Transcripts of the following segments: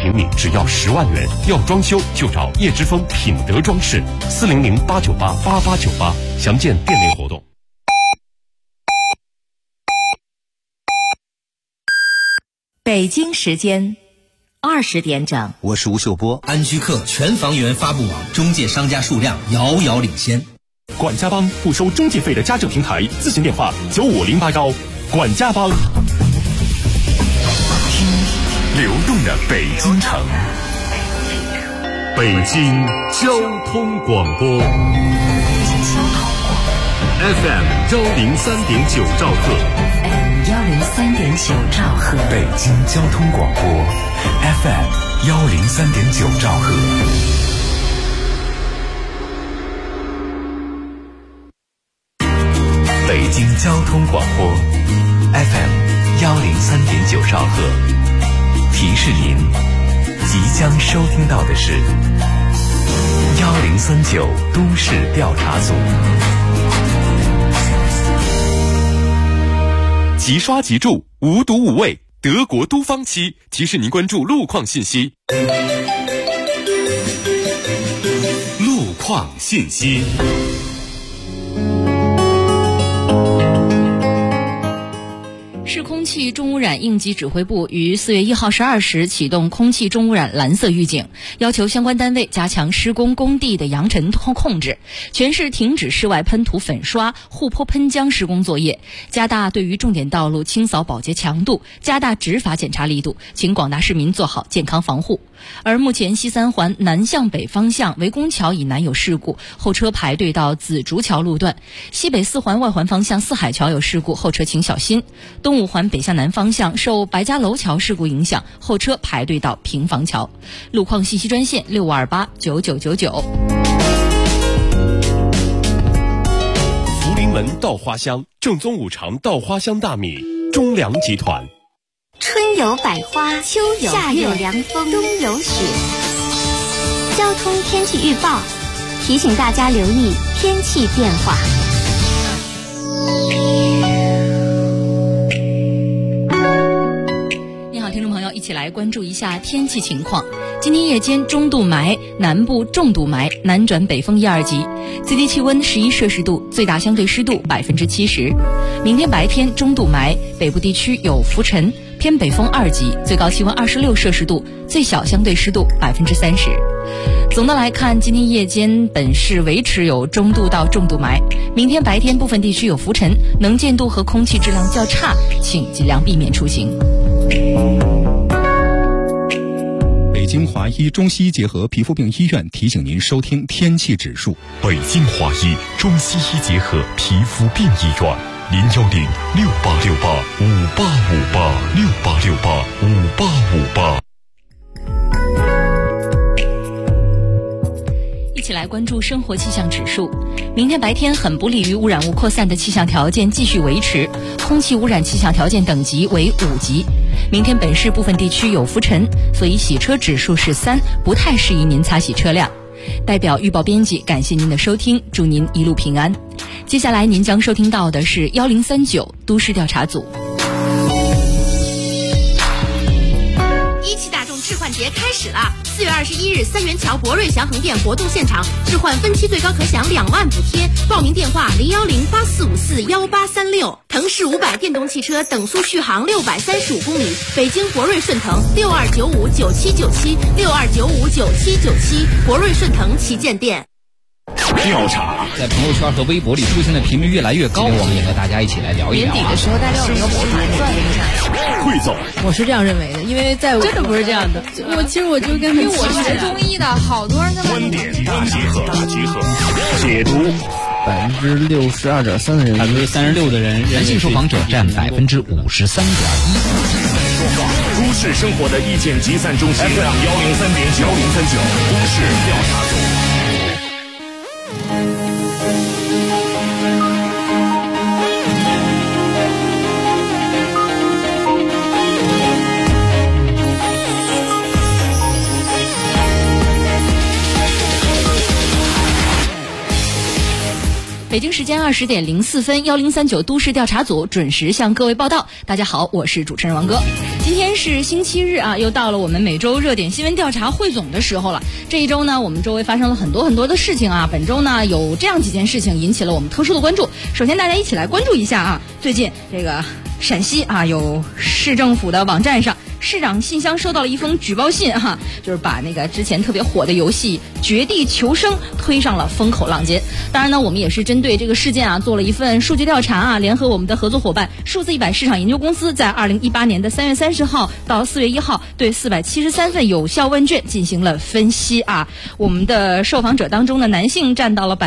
平米只要10万元，要装修就找叶之峰品德装饰，400-898-8898，详见店内活动。 北京时间20点整， 我是吴秀波。 安居客全房源发布网中介商家数量遥遥领先。 管家帮不收中介费的家政平台，咨询电话95089。管家帮，听流动的北京城，北京交通广播 FM 103.9兆赫 103.9兆赫， 北京交通广播 FM 103.9兆赫。北京交通广播 FM 103.9兆赫，提示您即将收听到的是1039都市调查组。 即刷即住，无毒无味，德国都方漆提示您关注路况信息。路况信息。 市空气重污染应急指挥部于4月1号12时启动空气重污染蓝色预警，要求相关单位加强施工工地的扬尘控制，全市停止室外喷涂粉刷、护坡喷浆施工作业，加大对于重点道路清扫保洁强度，加大执法检查力度，请广大市民做好健康防护。而目前西三环南向北方向围公桥以南有事故，后车排队到紫竹桥路段；西北四环外环方向四海桥有事故，后车请小心。东五环北向南方向受白家楼桥事故影响，后车排队到平房桥。路况信息专线65289999。 福临门稻花香，正宗五常稻花香大米，中粮集团。 春有百花，秋有夏有凉风，冬有雪。交通天气预报提醒大家留意天气变化。 你好，听众朋友，一起来关注一下天气情况。今天夜间中度霾，南部重度霾，南转北风1、2级，最低气温11摄氏度，最大相对湿度70%。明天白天中度霾，北部地区有浮尘，偏北风2级，最高气温26摄氏度，最小相对湿度30%。总的来看，今天夜间本市维持有中度到重度霾，明天白天部分地区有浮尘，能见度和空气质量较差，请尽量避免出行。 北京华医中西医结合皮肤病医院提醒您收听天气指数。 北京华医中西医结合皮肤病医院，010-6868-5858，6868-5858。 一起来关注生活气象指数。明天白天很不利于污染物扩散的气象条件继续维持，空气污染气象条件等级为5级。明天本市部分地区有浮尘，所以洗车指数是3，不太适宜您擦洗车辆。代表预报编辑感谢您的收听，祝您一路平安。接下来您将收听到的是1039都市调查组。 一汽大众置换节开始了！4月21日，三元桥博瑞祥恒店活动现场，置换分期最高可享2万补贴。报名电话010-8454-1836。腾势500电动汽车等速续航635公里，北京博瑞顺腾62959797，62959797，博瑞顺腾旗舰店。 调查在朋友圈和微博里出现的频率越来越高，我们也和大家一起来聊一聊。 年底的时候，大家有一个博主转一下。 汇总， 我是这样认为的，因为在真的不是这样的。 我其实就跟因为我学中医的，好多人在观点大集合，解读。 62.3%的人 ，36%的人，男性受访者占53.1%。 都市生活的意见集散中心 FM 103.9都市调查组。 北北京时间20点04分，1039都市调查组准时向各位报道。大家好，我是主持人王哥。今天是星期日啊，又到了我们每周热点新闻调查汇总的时候了。这一周呢，我们周围发生了很多的事情啊。本周呢，有这样几件事情引起了我们特殊的关注。首先，大家一起来关注一下啊，最近这个陕西啊，有市政府的网站上，市长信箱收到了一封举报信哈，就是把那个之前特别火的游戏《绝地求生》推上了风口浪尖。当然呢，我们也是针对这个事件啊做了一份数据调查啊，联合我们的合作伙伴数字100市场研究公司，在2018年的3月30号到4月1号对473份有效问卷进行了分析啊。我们的受访者当中的男性占到了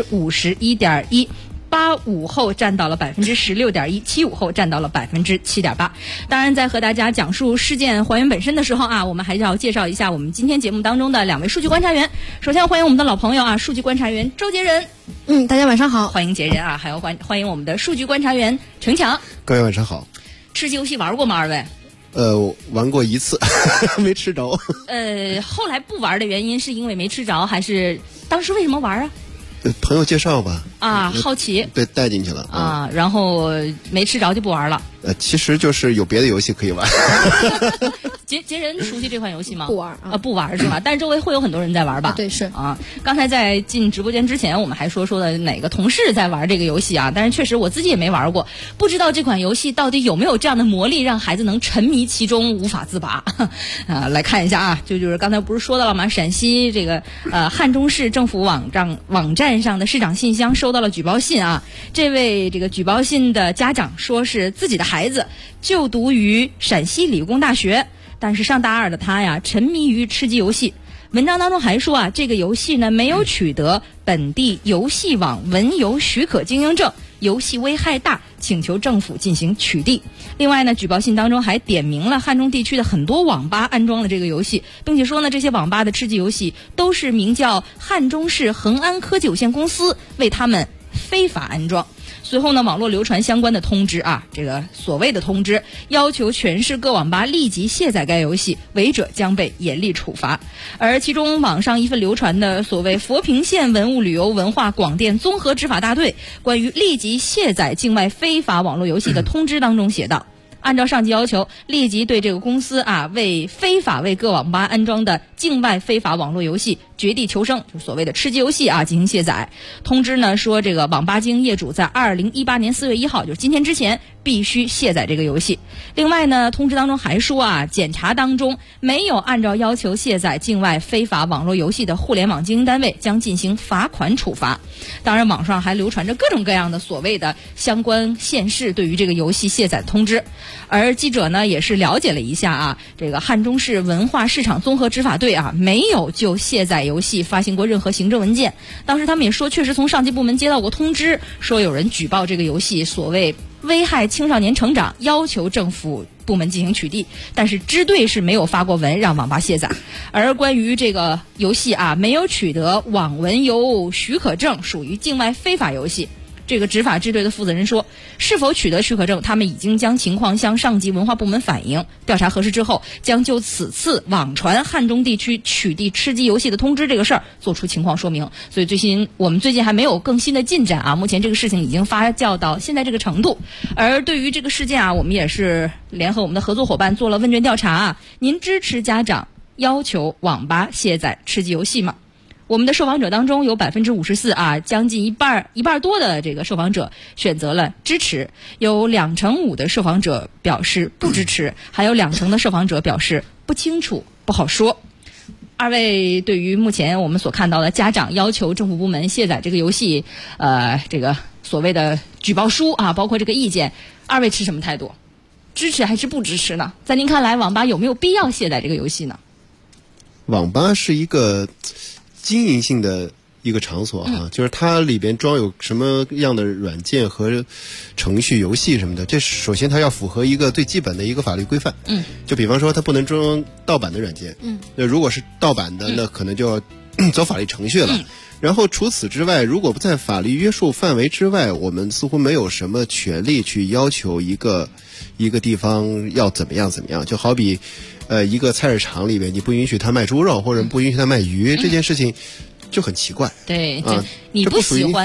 51.1%。85后占到了16.1%，75后占到了7.8%。当然，在和大家讲述事件还原本身的时候啊，我们还是要介绍一下我们今天节目当中的2位数据观察员。首先欢迎我们的老朋友啊，数据观察员周杰仁。 大家晚上好， 欢迎杰仁啊，还有欢迎我们的数据观察员程强。 各位晚上好。 吃鸡游戏玩过吗？二位？ 玩过一次，没吃着。 后来不玩的原因是因为没吃着，还是当时为什么玩啊？ 朋友介绍吧。 啊，好奇。 被带进去了啊，然后没吃着就不玩了。 其实就是有别的游戏可以玩。 杰人熟悉这款游戏吗？ 不玩啊， 不玩是吧？但是周围会有很多人在玩吧？ 对，是啊。刚才在进直播间之前，我们还说的哪个同事在玩这个游戏啊？但是确实我自己也没玩过，不知道这款游戏到底有没有这样的魔力，让孩子能沉迷其中无法自拔。来看一下啊，就是刚才不是说到了吗？陕西这个汉中市政府网站上的市长信箱收到了举报信啊。这位这个举报信的家长说是自己的孩子就读于陕西理工大学。但是上大2的他呀，沉迷于吃鸡游戏。文章当中还说啊，这个游戏呢没有取得本地游戏网文游许可经营证，游戏危害大，请求政府进行取缔。另外呢，举报信当中还点名了汉中地区的很多网吧安装了这个游戏，并且说呢，这些网吧的吃鸡游戏都是名叫汉中市恒安科技有限公司为他们非法安装。随后呢，网络流传相关的通知啊，这个所谓的通知要求全市各网吧立即卸载该游戏，违者将被严厉处罚。而其中网上一份流传的所谓佛坪县文物旅游文化广电综合执法大队关于立即卸载境外非法网络游戏的通知当中写道，按照上级要求，立即对这个公司啊为各网吧安装的境外非法网络游戏《绝地求生》，就是所谓的吃鸡游戏啊进行卸载。通知呢说，这个网吧经营业主在2018年4月1号，就是今天之前必须卸载这个游戏。另外呢，通知当中还说啊，检查当中没有按照要求卸载境外非法网络游戏的互联网经营单位将进行罚款处罚。当然，网上还流传着各种各样的所谓的相关县市对于这个游戏卸载通知。而记者呢也是了解了一下啊，这个汉中市文化市场综合执法队啊没有就卸载游戏发行过任何行政文件。当时他们也说，确实从上级部门接到过通知，说有人举报这个游戏所谓危害青少年成长，要求政府部门进行取缔，但是支队是没有发过文让网吧卸载。而关于这个游戏啊没有取得网文游许可证，属于境外非法游戏。这个执法支队的负责人说，是否取得许可证，他们已经将情况向上级文化部门反映，调查核实之后，将就此次网传汉中地区取缔吃鸡游戏的通知这个事儿做出情况说明。所以我们最近还没有更新的进展啊，目前这个事情已经发酵到现在这个程度。而对于这个事件啊，我们也是联合我们的合作伙伴做了问卷调查啊，您支持家长要求网吧卸载吃鸡游戏吗？我们的受访者当中有54%啊，将近一半多的这个受访者选择了支持，有2%5的受访者表示不支持，还有2%的受访者表示不清楚、不好说。二位对于目前我们所看到的家长要求政府部门卸载这个游戏，这个所谓的举报书啊，包括这个意见，二位持什么态度？支持还是不支持呢？在您看来，网吧有没有必要卸载这个游戏呢？ 网吧是一个经营性的一个场所哈，就是它里边装有什么样的软件和程序、游戏什么的，这首先它要符合一个最基本的一个法律规范。就比方说它不能装盗版的软件。那如果是盗版的，那可能就要走法律程序了。然后除此之外，如果不在法律约束范围之外，我们似乎没有什么权利去要求一个地方要怎么样。就好比一个菜市场里面，你不允许他卖猪肉，或者不允许他卖鱼，这件事情就很奇怪。 对，你不喜欢，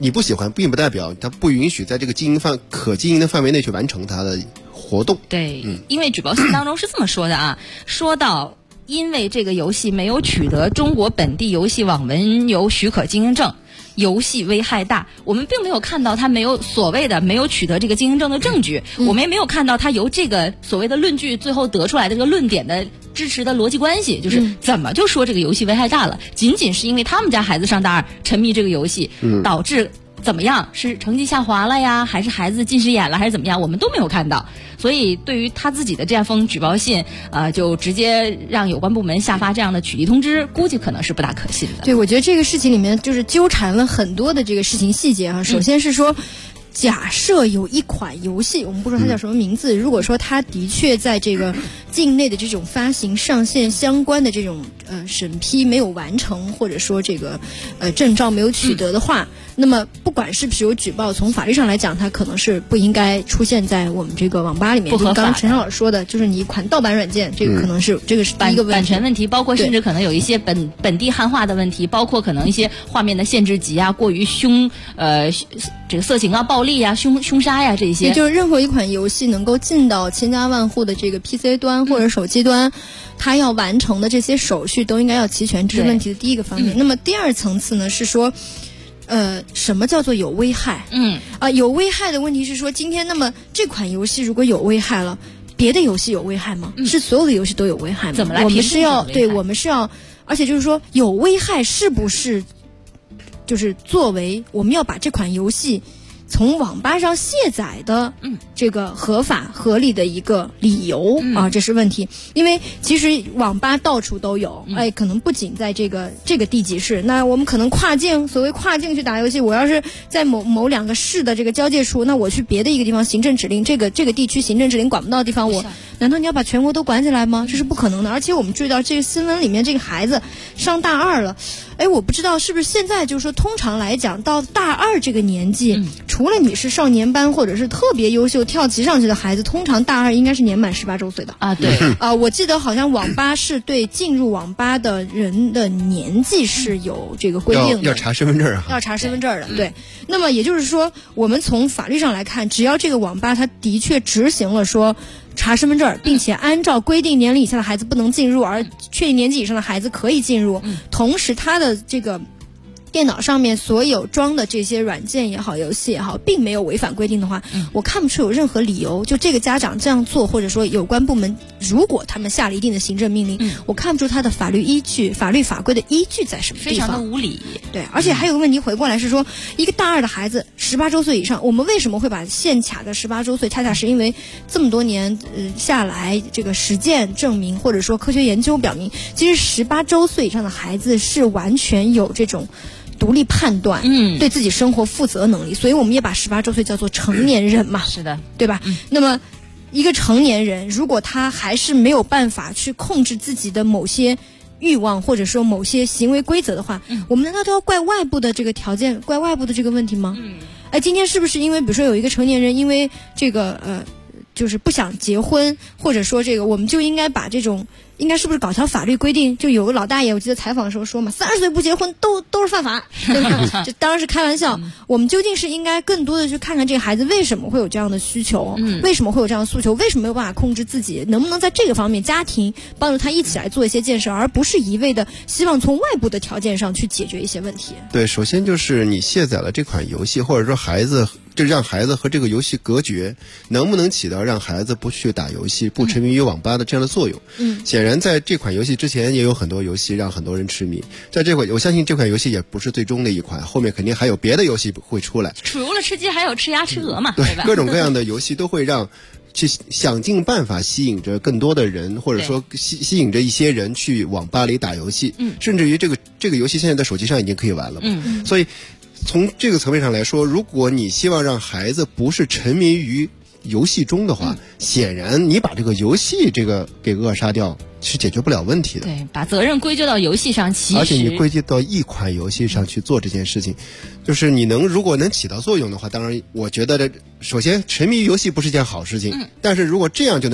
你不喜欢，并不代表它不允许在这个可经营的范围内去完成它的活动。 对，因为举报信当中是这么说的啊，说到因为这个游戏没有取得中国本地游戏网文游许可经营证，游戏危害大。我们并没有看到他没有取得这个经营证的证据，我们也没有看到他由这个所谓的论据最后得出来的这个论点的支持的逻辑关系，就是怎么就说这个游戏危害大了？仅仅是因为他们家孩子上大二沉迷这个游戏，导致怎么样？是成绩下滑了呀，还是孩子近视眼了，还是怎么样？我们都没有看到。所以对于他自己的这样封举报信，就直接让有关部门下发这样的取缔通知，估计可能是不大可信的。 对，我觉得这个事情里面就是纠缠了很多的这个事情细节啊。首先是说，假设有一款游戏，我们不说它叫什么名字，如果说它的确在这个境内的这种发行上线相关的这种审批没有完成，或者说这个证照没有取得的话，那么不管是不是有举报，从法律上来讲，它可能是不应该出现在我们这个网吧里面。 不合法。 刚刚陈老师说的，就是你一款盗版软件，这个可能是这个是第一个问题， 版权问题，包括甚至可能有一些本地汉化的问题，包括可能一些画面的限制级啊，过于这个色情啊、暴力啊、凶杀呀这些。 也就是任何一款游戏能够进到千家万户的这个 PC 端或者手机端，它要完成的这些手续都应该要齐全，这是问题的第一个方面。那么第二层次呢是说，什么叫做有危害？有危害的问题是说，今天那么这款游戏如果有危害了，别的游戏有危害吗？是所有的游戏都有危害吗？ 怎么来评定？ 我们是要，而且就是说有危害是不是就是作为我们要把这款游戏从网吧上卸载的这个合法合理的一个理由啊，这是问题。因为其实网吧到处都有，可能不仅在这个地级市，那我们可能所谓跨境去打游戏，我要是在某两个市的这个交界处，那我去别的一个地方行政指令，这个地区行政指令管不到的地方，我难道你要把全国都管起来吗？这是不可能的。而且我们注意到这个新闻里面，这个孩子上大二了，我不知道是不是现在就是说，通常来讲到大二这个年纪，除了你是少年班或者是特别优秀跳级上去的孩子，通常大二应该是年满18周岁的啊。对我记得好像网吧是对进入网吧的人的年纪是有这个规定的， 要查身份证啊， 要查身份证的。对，那么也就是说，我们从法律上来看，只要这个网吧它的确执行了说查身份证，并且按照规定年龄以下的孩子不能进入，而确定年纪以上的孩子可以进入，同时它的这个电脑上面所有装的这些软件也好，游戏也好，并没有违反规定的话，我看不出有任何理由，就这个家长这样做，或者说有关部门如果他们下了一定的行政命令，我看不出他的法律依据、法律法规的依据在什么地方， 非常的无理。 对，而且还有个问题回过来是说，一个大二的孩子18周岁以上，我们为什么会把限卡的18周岁？恰恰是因为这么多年下来，这个实践证明或者说科学研究表明，其实18周岁以上的孩子是完全有这种独立判断，对自己生活负责能力，所以我们也把18周岁叫做成年人嘛， 是的， 对吧？那么一个成年人，如果他还是没有办法去控制自己的某些欲望或者说某些行为规则的话，我们难道都要怪外部的这个条件，怪外部的这个问题吗？今天是不是因为比如说有一个成年人因为这个就是不想结婚，或者说这个我们就应该把这种应该是不是搞条法律规定？就有个老大爷，我记得采访的时候说嘛，30岁不结婚都是犯法，对吧？这当然是开玩笑。我们究竟是应该更多的去看看这个孩子为什么会有这样的需求，为什么会有这样的诉求，为什么没有办法控制自己，能不能在这个方面家庭帮助他一起来做一些建设，而不是一味的希望从外部的条件上去解决一些问题。 对，首先就是你卸载了这款游戏，或者说就让孩子和这个游戏隔绝，能不能起到让孩子不去打游戏、不沉迷于网吧的这样的作用？显然在这款游戏之前也有很多游戏让很多人痴迷，在这款我相信这款游戏也不是最终的一款，后面肯定还有别的游戏会出来。 除了吃鸡还有吃鸭吃鹅嘛， 对吧？ 各种各样的游戏都会让去想尽办法吸引着更多的人，或者说吸引着一些人去网吧里打游戏，甚至于这个游戏现在在手机上已经可以玩了嘛，所以从这个层面上来说，如果你希望让孩子不是沉迷于游戏中的话，显然你把这个游戏这个给扼杀掉是解决不了问题的。 对，把责任归咎到游戏上， 而且你归结到一款游戏上去做这件事情，就是你如果能起到作用的话，当然我觉得首先沉迷于游戏不是件好事情，但是如果这样就能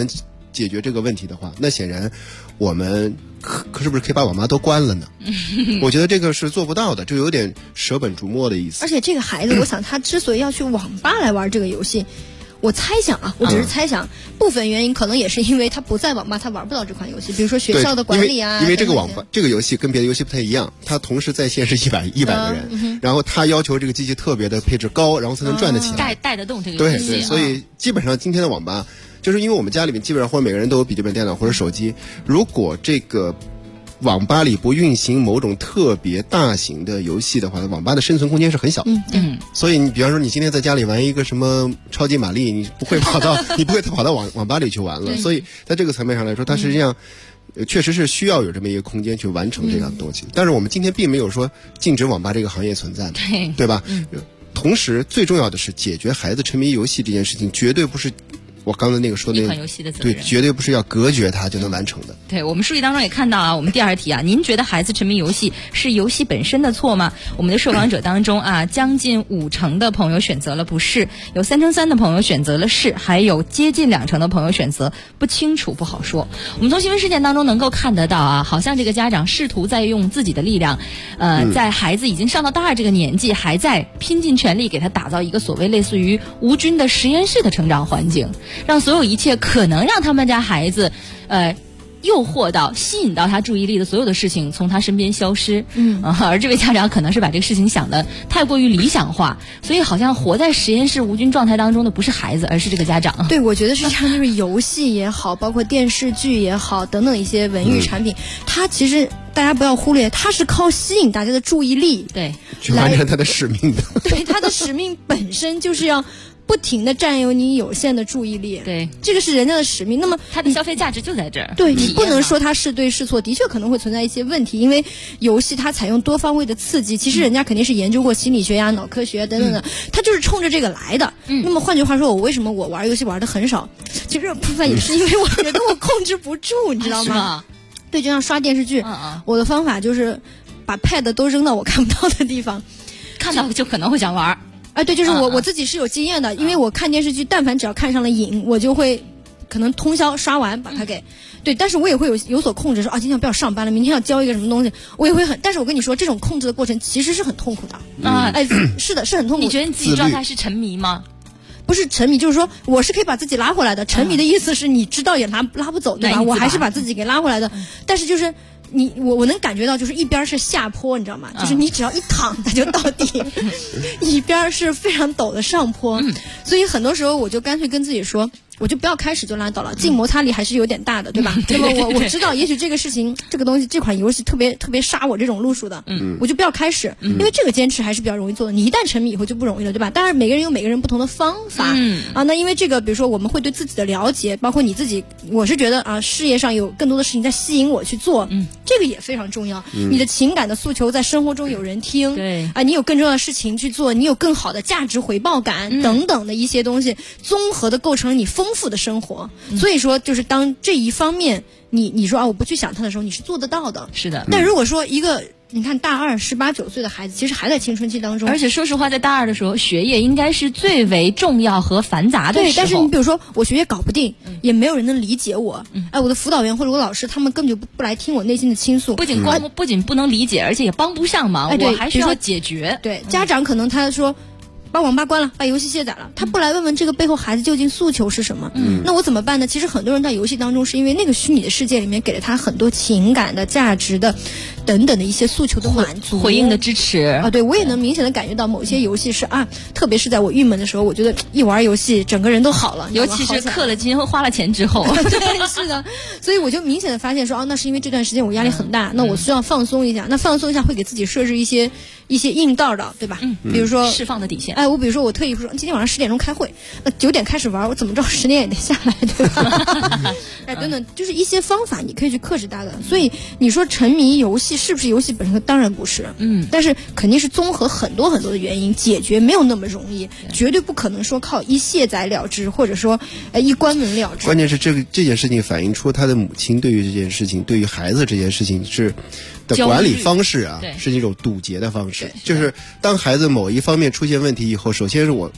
解决这个问题的话，那显然我们是不是可以把网吧都关了呢？我觉得这个是做不到的，就有点舍本逐末的意思。 而且这个孩子，我想他之所以要去网吧来玩这个游戏，我猜想啊，我只是猜想，部分原因可能也是因为他不在网吧，他玩不到这款游戏，比如说学校的管理啊。 因为这个网吧这个游戏跟别的游戏不太一样，它同时在线是100个人，然后他要求这个机器特别的配置高，然后才能转得起来， 带得动这个游戏。 对，所以基本上今天的网吧，就是因为我们家里面基本上或者每个人都有笔记本电脑或者手机，如果这个网吧里不运行某种特别大型的游戏的话，网吧的生存空间是很小的。所以你比方说你今天在家里玩一个什么超级玛丽，你不会跑到网吧里去玩了。所以在这个层面上来说，它实际上确实是需要有这么一个空间去完成这样的东西。但是我们今天并没有说禁止网吧这个行业存在，对吧？同时最重要的是解决孩子沉迷游戏这件事情，绝对不是我刚才那个说的一款游戏的责任， 对，绝对不是要隔绝它就能完成的。 对，我们书籍当中也看到啊，我们第2题啊，您觉得孩子沉迷游戏是游戏本身的错吗？我们的受访者当中啊，将近50%的朋友选择了不是，有3%的朋友选择了是，还有接近20%的朋友选择不清楚不好说。我们从新闻事件当中能够看得到啊，好像这个家长试图在用自己的力量，在孩子已经上到大2这个年纪，还在拼尽全力给他打造一个所谓类似于无菌的实验室的成长环境。让所有一切可能让他们家孩子，诱惑到、吸引到他注意力的所有的事情从他身边消失。而这位家长可能是把这个事情想得太过于理想化，所以好像活在实验室无菌状态当中的不是孩子，而是这个家长。 对，我觉得是这样，就是游戏也好，包括电视剧也好，等等一些文娱产品，它其实大家不要忽略，它是靠吸引大家的注意力， 对， 去完成它的使命的。 对，它的使命本身就是要不停地占有你有限的注意力， 对， 这个是人家的使命。那么它的消费价值就在这儿。 对，你不能说它是对是错，的确可能会存在一些问题，因为游戏它采用多方位的刺激，其实人家肯定是研究过心理学呀、脑科学等等的，它就是冲着这个来的。那么换句话说，我为什么我玩游戏玩的很少？其实部分也是因为我觉得我控制不住，你知道吗？对，就像刷电视剧，我的方法就是把 pad 都扔到我看不到的地方， 看到就可能会想玩。 对，就是我自己是有经验的，因为我看电视剧，但凡只要看上了瘾，我就会可能通宵刷完把它给。对，但是我也会有所控制，说今天不要上班了，明天要交一个什么东西，我也会但是我跟你说，这种控制的过程其实是很痛苦的。是的，是很痛苦。 你觉得你自己状态是沉迷吗？ 不是沉迷，就是说我是可以把自己拉回来的。沉迷的意思是你知道也拉不走，对吧？我还是把自己给拉回来的。但是就是我能感觉到，就是一边是下坡，你知道吗？就是你只要一躺它就到底，一边是非常陡的上坡。所以很多时候我就干脆跟自己说，我就不要开始就拉倒了，净摩擦力还是有点大的，对吧？那么我知道，也许这个事情、这个东西、这款游戏特别杀我这种路数的，我就不要开始，因为这个坚持还是比较容易做的。你一旦沉迷以后就不容易了，对吧？当然每个人有每个人不同的方法那因为这个，比如说我们会对自己的了解，包括你自己，我是觉得事业上有更多的事情在吸引我去做，这个也非常重要。你的情感的诉求在生活中有人听， 对你有更重要的事情去做，你有更好的价值回报感等等的一些东西，综合的构成了你丰富的生活。所以说，就是当这一方面你说我不去想它的时候，你是做得到的。 是的。 但如果说一个你看大2 18、19岁的孩子，其实还在青春期当中， 而且说实话，在大2的时候，学业应该是最为重要和繁杂的时候。 对，但是你比如说我学业搞不定，也没有人能理解我。我的辅导员或者我老师，他们根本就不来听我内心的倾诉。 不仅不能理解，而且也帮不上忙。我还需要解决。 对，家长可能他说，把网吧关了，把游戏卸载了，他不来问问这个背后孩子究竟诉求是什么。那我怎么办呢？其实很多人在游戏当中，是因为那个虚拟的世界里面给了他很多情感的、价值的等等的一些诉求的满足、 回应的支持对，我也能明显的感觉到某些游戏是特别是在我郁闷的时候，我觉得一玩游戏整个人都好了， 尤其是氪了金和花了钱之后。 对，是的。所以我就明显的发现说，那是因为这段时间我压力很大，那我需要放松一下。那放松一下会给自己设置一些硬道的，对吧？比如说释放的底线。 我比如说我特意说今天晚上10点钟开会，那9点开始玩，我怎么着10点也得下来，对吧？等等，就是一些方法你可以去克制它的。所以你说沉迷游戏是不是游戏本身？当然不是。但是肯定是综合很多很多的原因，解决没有那么容易，绝对不可能说靠一卸载了之，或者说一关门了之。 关键是这件事情反映出他的母亲对于这件事情，对于孩子这件事情是的管理方式是一种堵截的方式。就是当孩子某一方面出现问题以后，首先是我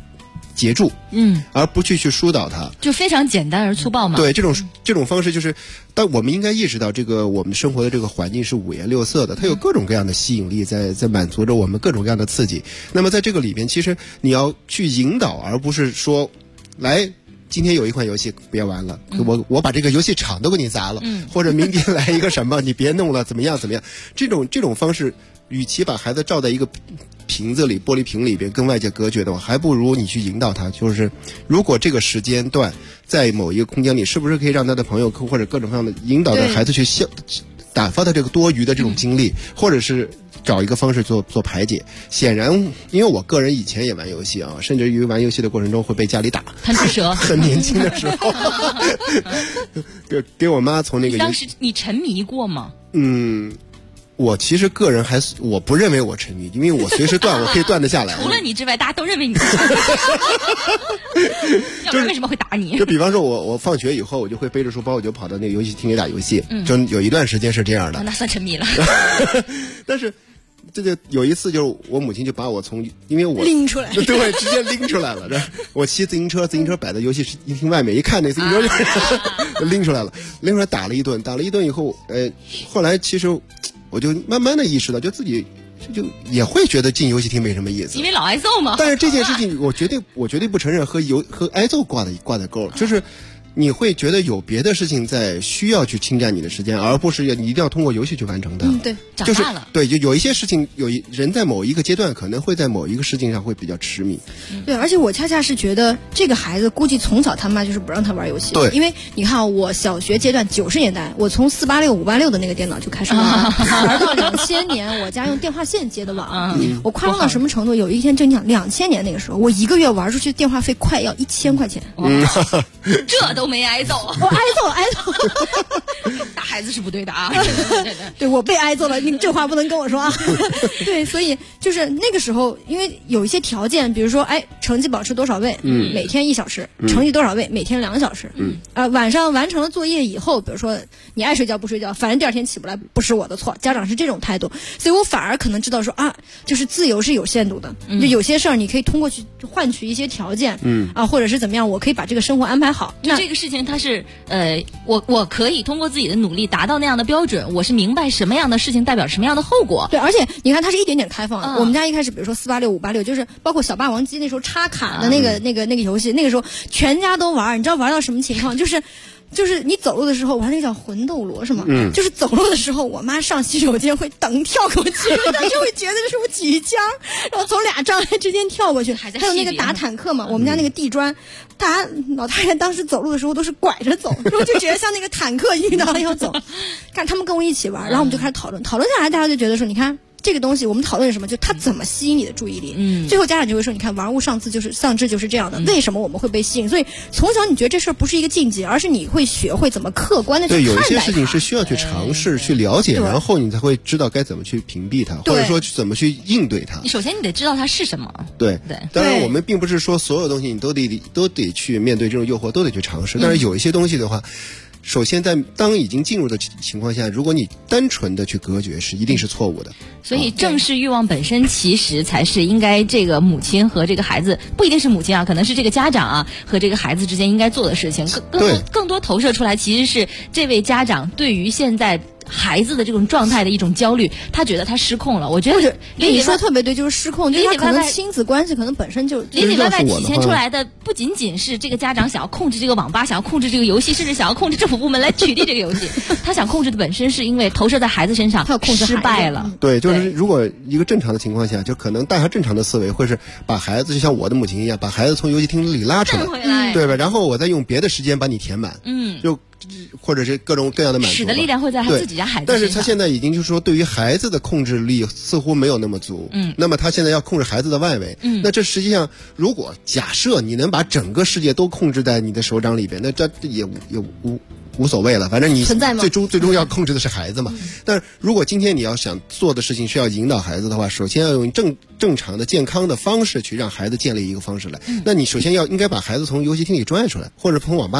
截住，而不去疏导他， 就非常简单而粗暴嘛。 对，这种方式就是，但我们应该意识到，这个我们生活的这个环境是五颜六色的，它有各种各样的吸引力在满足着我们各种各样的刺激。那么在这个里边，其实你要去引导，而不是说，来，今天有一款游戏别玩了，我把这个游戏场都给你砸了，或者明天来一个什么，你别弄了，怎么样？这种方式，与其把孩子罩在一个瓶子里、玻璃瓶里边跟外界隔绝的话，还不如你去引导他。就是如果这个时间段在某一个空间里，是不是可以让他的朋友或者各种各样的引导的孩子去打发他这个多余的这种精力，或者是找一个方式做排解。显然，因为我个人以前也玩游戏啊，甚至于玩游戏的过程中会被家里打， 贪吃蛇。 很年轻的时候，给我妈从那个。 当时你沉迷过吗？ 我其实个人我不认为我沉迷，因为我随时断，我可以断得下来。 除了你之外，大家都认为你。要不然为什么会打你？ 就比方说我放学以后，我就会背着书包，我就跑到那个游戏厅里打游戏。就有一段时间是这样的。 那算沉迷了。 但是这个有一次，就是我母亲就把我因为我拎出来， 对，直接拎出来了。我骑自行车摆在游戏厅外面，一看那自行车就拎出来了，拎出来打了一顿以后，后来其实我就慢慢的意识到，就自己就也会觉得进游戏厅没什么意思， 因为老挨揍嘛。 但是这件事情，我绝对不承认和挨揍挂的钩，就是你会觉得有别的事情在需要去侵占你的时间，而不是你一定要通过游戏去完成它。 对， 长大了。 对，就有一些事情，人在某一个阶段可能会在某一个事情上会比较痴迷。 对，而且我恰恰是觉得这个孩子估计从小他妈就是不让他玩游戏。 对， 因为你看我小学阶段90年代，我从486、586的那个电脑就开始玩，玩到2000年，我家用电话线接的网。我夸张到什么程度？有一天真讲2000年那个时候，我一个月玩出去电话费快要1000块钱。 这都没挨揍， 我挨揍， 打孩子是不对的啊！ 对，我被挨揍了，你这话不能跟我说啊！对，所以就是那个时候，因为有一些条件，比如说，成绩保持多少位，每天1小时；成绩多少位，每天2小时。晚上完成了作业以后，比如说你爱睡觉不睡觉，反正第二天起不来不是我的错，家长是这种态度，所以我反而可能知道说就是自由是有限度的，就有些事儿你可以通过去换取一些条件，或者是怎么样，我可以把这个生活安排好。 那这个事情它是我可以通过自己的努力达到那样的标准，我是明白什么样的事情代表什么样的后果。 对，而且你看它是一点点开放。我们家一开始比如说486、586，就是包括小霸王机那时候插卡的那个游戏，那个时候全家都玩，你知道玩到什么情况？就是你走路的时候玩那个叫魂斗罗是吗？就是走路的时候，我妈上洗手间会等跳过去，她就会觉得这是我举枪，然后从俩障碍之间跳过去。还有那个打坦克嘛，我们家那个地砖，老太太当时走路的时候都是拐着走，然后就觉得像那个坦克遇到了要走。看他们跟我一起玩，然后我们就开始讨论下来，大家就觉得说，你看。这个东西我们讨论什么？就它怎么吸引你的注意力？最后家长就会说：“你看，玩物丧志就是这样的。为什么我们会被吸引？所以从小你觉得这事儿不是一个禁忌，而是你会学会怎么客观的去看待它。 对，有一些事情是需要去尝试、去了解，然后你才会知道该怎么去屏蔽它，或者说怎么去应对它。 你首先你得知道它是什么。 对。当然，我们并不是说所有东西你都得去面对这种诱惑，都得去尝试。但是有一些东西的话。首先，当已经进入的情况下，如果你单纯的去隔绝，一定是错误的。 所以，正视欲望本身，其实才是应该这个母亲和这个孩子，不一定是母亲啊，可能是这个家长啊和这个孩子之间应该做的事情。更多投射出来，其实是这位家长对于现在孩子的这种状态的一种焦虑，他觉得他失控了。我觉得你说特别对，就是失控，就是他可能亲子关系可能本身就里里外外体现出来的，不仅仅是这个家长想要控制这个网吧，想要控制这个游戏，甚至想要控制政府部门来取缔这个游戏。他想控制的本身是因为投射在孩子身上，他要控制失败了。 对，就是如果一个正常的情况下，就可能大家正常的思维会是把孩子就像我的母亲一样，把孩子从游戏厅里拉出来，对吧？然后我再用别的时间把你填满，就。或者是各种各样的满足， 使的力量会在他自己家孩子身上。 但是他现在已经就是说，对于孩子的控制力似乎没有那么足。那么他现在要控制孩子的外围。那这实际上，如果假设你能把整个世界都控制在你的手掌里边，那这也无所谓了，反正你最终要控制的是孩子嘛。但是如果今天你要想做的事情是要引导孩子的话，首先要用正常的健康的方式去让孩子建立一个方式来。那你首先应该把孩子从游戏厅里拽出来，或者从网吧里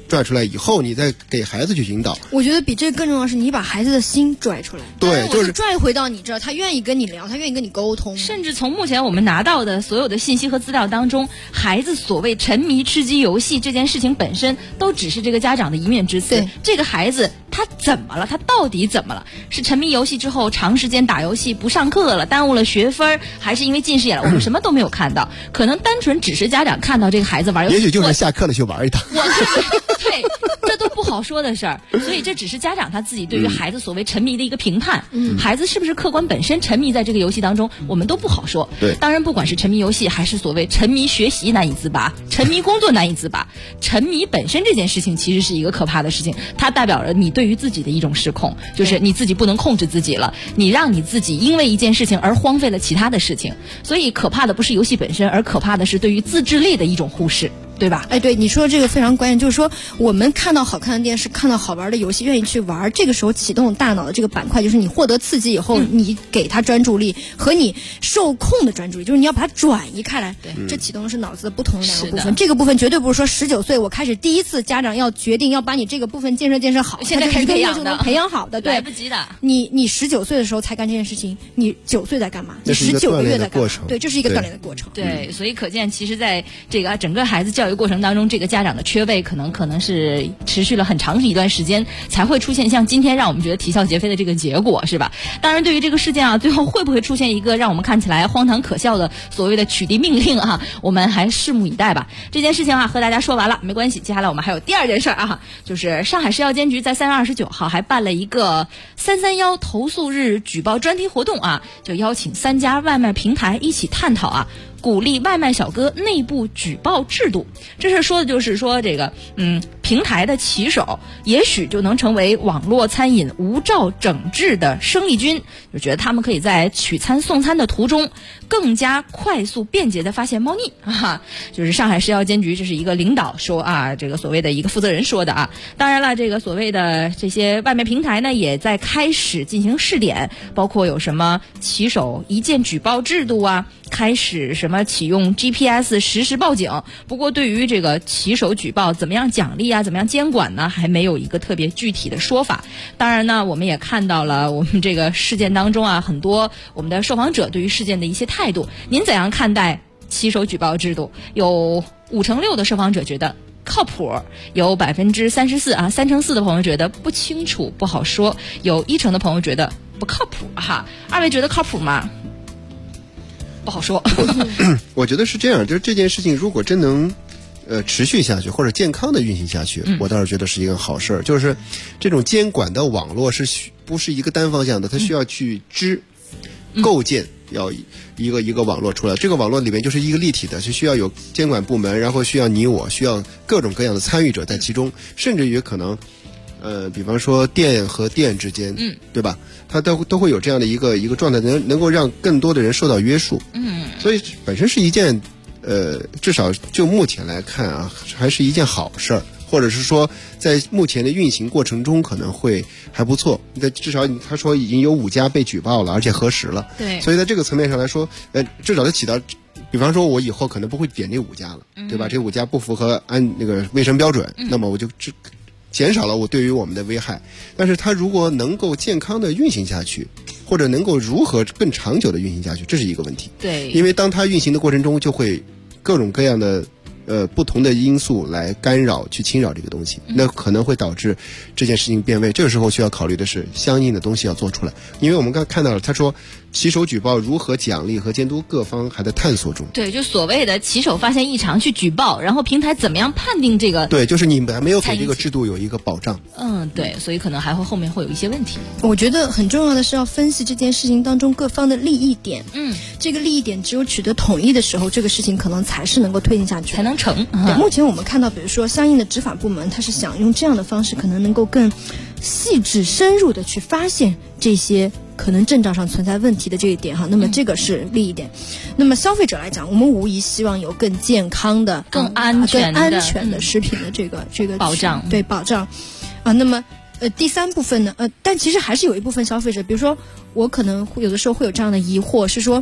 拽出来以后，你再给孩子去引导。 我觉得比这个更重要的是你把孩子的心拽出来， 对，就是拽回到你这儿，他愿意跟你聊，他愿意跟你沟通。 甚至从目前我们拿到的所有的信息和资料当中，孩子所谓沉迷吃鸡游戏这件事情本身，都只是这个家长的一面之词。这个孩子他怎么了？他到底怎么了？是沉迷游戏之后长时间打游戏不上课了，耽误了学分，还是因为近视眼了？我们什么都没有看到，可能单纯只是家长看到这个孩子玩游戏， 也许就是下课了去玩一趟。 对，这都不好说的事儿。所以这只是家长他自己对于孩子所谓沉迷的一个评判。孩子是不是客观本身沉迷在这个游戏当中，我们都不好说。 对， 当然不管是沉迷游戏，还是所谓沉迷学习难以自拔，沉迷工作难以自拔，沉迷本身这件事情其实是一个可怕的事情，它代表了你对于自己的一种失控，就是你自己不能控制自己了，你让你自己因为一件事情而荒废了其他的事情。所以可怕的不是游戏本身，而可怕的是对于自制力的一种忽视。对吧？ 哎，对，你说的这个非常关键，就是说我们看到好看的电视，看到好玩的游戏，愿意去玩，这个时候启动大脑的这个板块，就是你获得刺激以后，你给他专注力和你受控的专注力，就是你要把它转移开来。对，这启动的是脑子的不同的两个部分。这个部分绝对不是说19岁我开始第一次家长要决定要把你这个部分建设好， 现在开始培养的， 就能培养好的，对， 来不及的。 你19岁的时候才干这件事情，你9岁在干嘛？你19个月在干嘛？对，这是一个锻炼的过程。 对，所以可见，其实在这个整个孩子教育过程当中，这个家长的缺位可能是持续了很长一段时间，才会出现像今天让我们觉得啼笑皆非的这个结果，是吧？当然，对于这个事件啊，最后会不会出现一个让我们看起来荒唐可笑的所谓的取缔命令啊，我们还拭目以待吧。这件事情啊，和大家说完了，没关系，接下来我们还有第二件事啊，就是上海市药监局在3月29号还办了一个331投诉日举报专题活动啊，就邀请3家外卖平台一起探讨啊，鼓励外卖小哥内部举报制度。这事说的就是说这个平台的骑手也许就能成为网络餐饮无照整治的生力军，就觉得他们可以在取餐送餐的途中更加快速便捷的发现猫腻啊。就是上海市药监局这是一个领导说啊，这个所谓的一个负责人说的啊。当然了，这个所谓的这些外卖平台呢，也在开始进行试点，包括有什么骑手一键举报制度啊，开始什么启用 GPS 实时报警。不过对于这个骑手举报怎么样奖励啊，怎么样监管呢，还没有一个特别具体的说法。当然呢，我们也看到了我们这个事件当中啊，很多我们的受访者对于事件的一些态度。您怎样看待骑手举报制度？有5%-6%的受访者觉得靠谱，有34%啊，3%-4%的朋友觉得不清楚不好说，有1%的朋友觉得不靠谱哈。二位觉得靠谱吗？不好说。 我觉得是这样，就是这件事情如果真能持续下去或者健康的运行下去，我倒是觉得是一个好事儿。就是这种监管的网络不是一个单方向的，它需要去构建，要一个网络出来。这个网络里面就是一个立体的，是需要有监管部门，然后需要你我，需要各种各样的参与者在其中，甚至于可能比方说店和店之间，对吧？它都会有这样的一个状态，能够让更多的人受到约束。所以本身是一件至少就目前来看啊，还是一件好事儿，或者是说在目前的运行过程中可能会还不错。至少他说已经有5家被举报了，而且核实了。 对， 所以在这个层面上来说，至少它起到，比方说我以后可能不会点这5家了，对吧？这5家不符合按那个卫生标准，那么我就减少了我对于我们的危害。但是它如果能够健康的运行下去，或者能够如何更长久的运行下去，这是一个问题。 对， 因为当它运行的过程中，就会各种各样的不同的因素来干扰去侵扰这个东西，那可能会导致这件事情变味。这个时候需要考虑的是相应的东西要做出来。因为我们刚才看到了，他说骑手举报如何奖励和监督各方还在探索中。 对，就所谓的骑手发现异常去举报，然后平台怎么样判定这个？ 对，就是你还没有给这个制度有一个保障。 对，所以可能还会后面会有一些问题。 我觉得很重要的是要分析这件事情当中各方的利益点。这个利益点只有取得统一的时候，这个事情可能才是能够推进下去， 才能成。 对，目前我们看到，比如说相应的执法部门，它是想用这样的方式，可能能够更细致深入的去发现这些可能证照上存在问题的这一点哈。那么这个是利益点。那么消费者来讲，我们无疑希望有更健康的、 更安全的食品的这个保障， 对保障啊。那么第3部分呢，但其实还是有一部分消费者，比如说我可能有的时候会有这样的疑惑，是说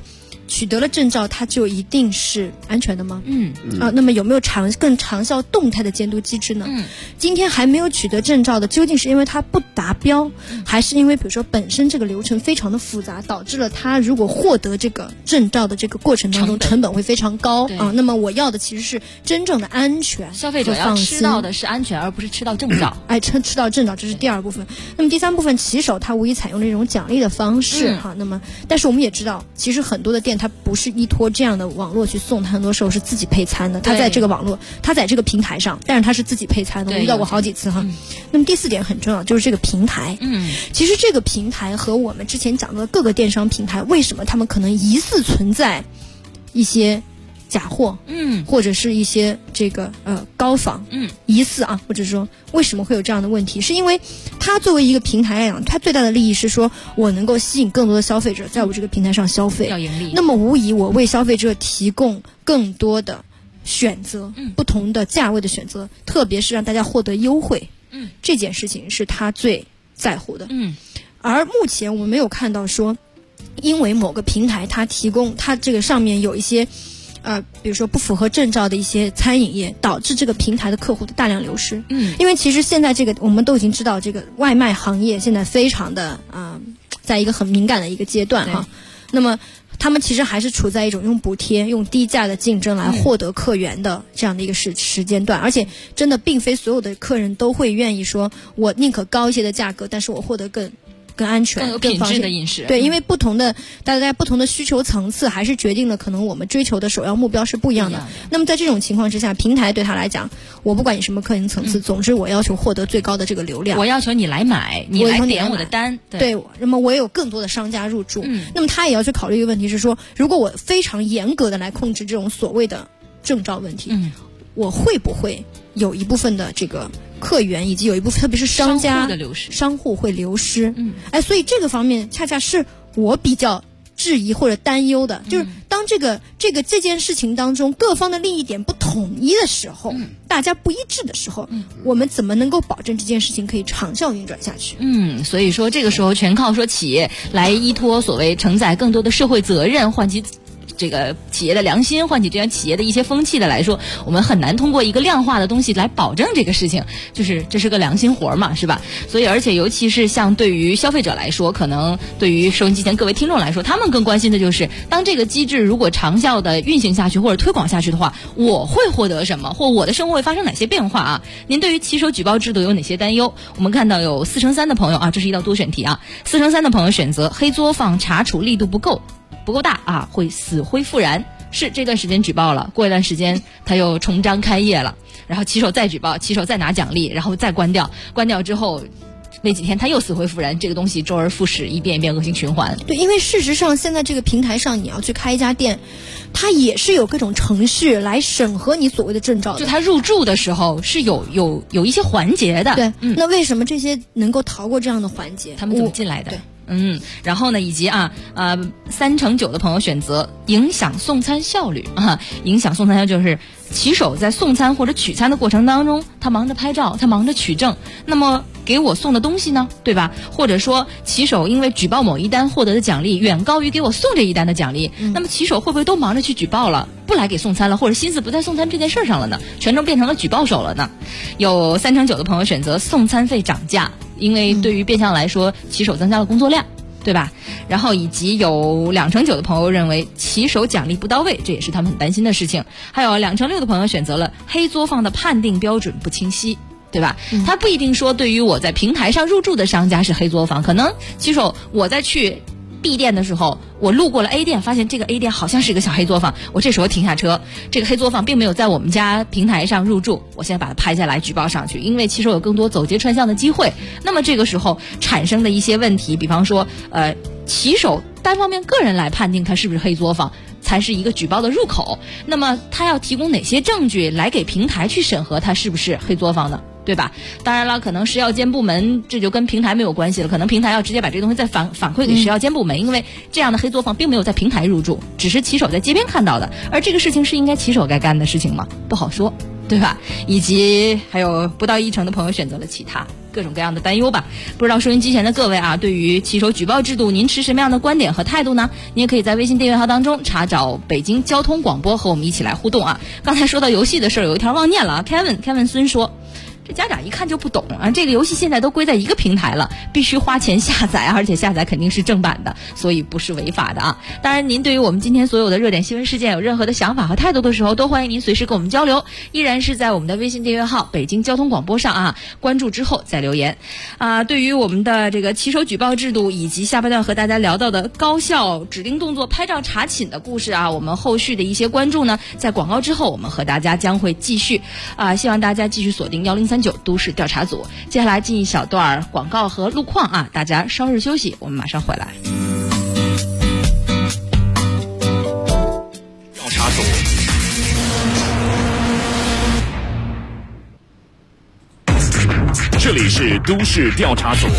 取得了证照，它就一定是安全的吗？那么有没有更长效动态的监督机制呢？今天还没有取得证照的，究竟是因为它不达标，还是因为比如说本身这个流程非常的复杂，导致了它如果获得这个证照的这个过程当中成本会非常高啊？那么我要的其实是真正的安全， 消费者要吃到的是安全，而不是吃到证照。 吃到证照，这是第二部分。那么第三部分，骑手他无疑采用了这种奖励的方式哈。那么，但是我们也知道，其实很多的店它不是依托这样的网络去送，它很多时候是自己配餐的。它在这个网络，它在这个平台上，但是它是自己配餐的。我遇到过好几次哈。那么第四点很重要，就是这个平台。其实这个平台和我们之前讲的各个电商平台，为什么他们可能疑似存在一些假货，或者是一些这个高仿，疑似啊，或者说为什么会有这样的问题？是因为它作为一个平台来讲，它最大的利益是说我能够吸引更多的消费者在我这个平台上消费， 要盈利。 那么无疑我为消费者提供更多的选择，不同的价位的选择，特别是让大家获得优惠，这件事情是他最在乎的。而目前我们没有看到说，因为某个平台它提供它这个上面有一些比如说不符合证照的一些餐饮业，导致这个平台的客户的大量流失。因为其实现在这个我们都已经知道，这个外卖行业现在非常的在一个很敏感的一个阶段哈。那么他们其实还是处在一种用补贴、用低价的竞争来获得客源的这样的一个时间段，而且真的并非所有的客人都会愿意说，我宁可高一些的价格，但是我获得更安全、 更有品质的饮食。 对，因为大家不同的需求层次，还是决定了可能我们追求的首要目标是不一样的。那么在这种情况之下，平台对他来讲，我不管你什么客人层次，总之我要求获得最高的这个流量， 我要求你来买，你来点我的单。 对，那么我也有更多的商家入驻。那么他也要去考虑一个问题是说，如果我非常严格的来控制这种所谓的证照问题，我会不会有一部分的这个客源，以及有一部分特别是商户会流失。所以这个方面恰恰是我比较质疑或者担忧的，就是当这件事情当中各方的利益点不统一的时候，大家不一致的时候，我们怎么能够保证这件事情可以长效运转下去？ 所以说这个时候全靠说企业来依托所谓承载更多的社会责任，唤起这个企业的良心，唤起这样企业的一些风气的来说，我们很难通过一个量化的东西来保证这个事情，就是这是个良心活嘛，是吧？所以而且尤其是像对于消费者来说，可能对于收音机前各位听众来说，他们更关心的就是当这个机制如果长效的运行下去或者推广下去的话，我会获得什么，或我的生活会发生哪些变化啊？您对于骑手举报制度有哪些担忧？我们看到有4×3的朋友啊，这是一道多选题啊，4×3的朋友选择黑作坊查处力度不够大啊，会死灰复燃。是这段时间举报了，过一段时间他又重张开业了，然后骑手再举报，骑手再拿奖励，然后再关掉之后没几天他又死灰复燃，这个东西周而复始，一遍一遍恶性循环。 对，因为事实上现在这个平台上你要去开一家店，它也是有各种程序来审核你所谓的证照的， 就他入驻的时候是有一些环节的。 对，那为什么这些能够逃过这样的环节？ 他们怎么进来的？然后呢，以及3×9的朋友选择影响送餐效率啊，影响送餐效率就是骑手在送餐或者取餐的过程当中，他忙着拍照，他忙着取证，那么给我送的东西呢，对吧？或者说骑手因为举报某一单获得的奖励远高于给我送这一单的奖励，那么骑手会不会都忙着去举报了，不来给送餐了，或者心思不在送餐这件事上了呢？全都变成了举报手了呢？有3×9的朋友选择送餐费涨价，因为对于变相来说，骑手增加了工作量，对吧？然后以及有2×9的朋友认为骑手奖励不到位，这也是他们很担心的事情。还有2×6的朋友选择了黑作坊的判定标准不清晰，对吧？他不一定说对于我在平台上入驻的商家是黑作坊，可能骑手我在去B 店的时候，我路过了 A 店，发现这个 A 店好像是一个小黑作坊，我这时候停下车，这个黑作坊并没有在我们家平台上入驻，我现在把它拍下来举报上去，因为骑手有更多走街串巷的机会。那么这个时候产生的一些问题，比方说骑手单方面个人来判定他是不是黑作坊才是一个举报的入口，那么他要提供哪些证据来给平台去审核他是不是黑作坊呢？对吧？当然了，可能食药监部门这就跟平台没有关系了，可能平台要直接把这个东西再反馈给食药监部门，因为这样的黑作坊并没有在平台入驻，只是骑手在街边看到的，而这个事情是应该骑手该干的事情吗？不好说，对吧？以及还有不到1成的朋友选择了其他， 各种各样的担忧吧。不知道收音机前的各位啊，对于骑手举报制度，您持什么样的观点和态度呢？您也可以在微信订阅号当中查找北京交通广播，和我们一起来互动啊。刚才说到游戏的事儿，有一条忘念了啊。Kevin 孙说，这家长一看就不懂啊，这个游戏现在都归在一个平台了，必须花钱下载，而且下载肯定是正版的，所以不是违法的啊。当然，您对于我们今天所有的热点新闻事件有任何的想法和态度的时候，都欢迎您随时跟我们交流，依然是在我们的微信订阅号北京交通广播上啊，关注之后再留言啊。对于我们的这个骑手举报制度，以及下半段和大家聊到的高校指定动作拍照查寝的故事啊，我们后续的一些关注呢，在广告之后我们和大家将会继续啊，希望大家继续锁定1039都市调查组。接下来进一小段广告和路况啊，大家稍事休息，我们马上回来。 调查组，这里是都市调查组。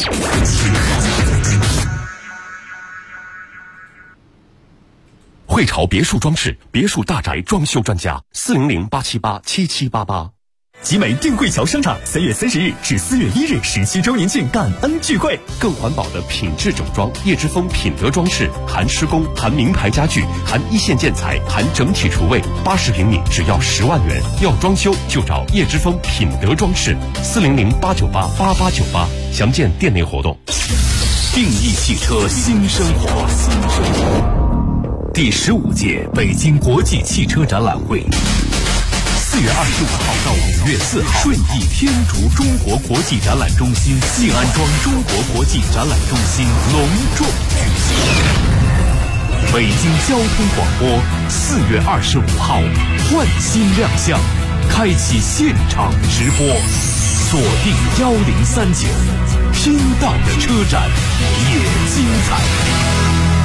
汇潮别墅装饰别墅大宅装修专家，400-878-7788。 集美定慧桥商场3月30日至4月1日17周年庆感恩聚会， 更环保的品质整装，叶之峰品德装饰，含施工，含名牌家具，含一线建材，含整体厨卫，80平米只要10万元。要装修就找叶之峰品德装饰，400-898-8898，详见店内活动。 定义汽车新生活，第15届北京国际汽车展览会，4月25号到5月4号，顺义天竺中国国际展览中心、静安庄中国国际展览中心隆重举行。北京交通广播4月25号换新亮相，开启现场直播，锁定1039，听到的车展也精彩。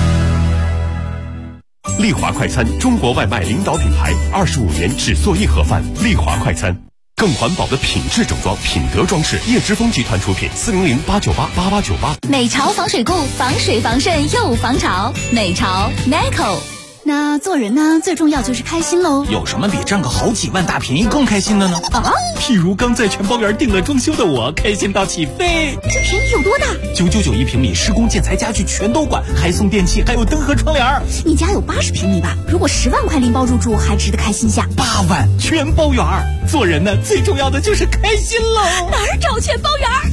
丽华快餐，中国外卖领导品牌，25年只做一盒饭。丽华快餐，更环保的品质整装，品德装饰，叶之峰集团出品，400-898-8898。 美潮防水裤，防水防渗又防潮。美潮 Nico。 那做人呢，最重要就是开心喽。 有什么比挣个好几万大便宜更开心的呢？ 啊， 譬如刚在全包园订了装修的我，开心到起飞。 这便宜有多大 ？999一平米，施工建材家具全都管，还送电器，还有灯和窗帘。 你家有80平米吧？如果10万块拎包入住，还值得开心下。 8万全包园，做人呢，最重要的就是开心喽。 哪儿找全包园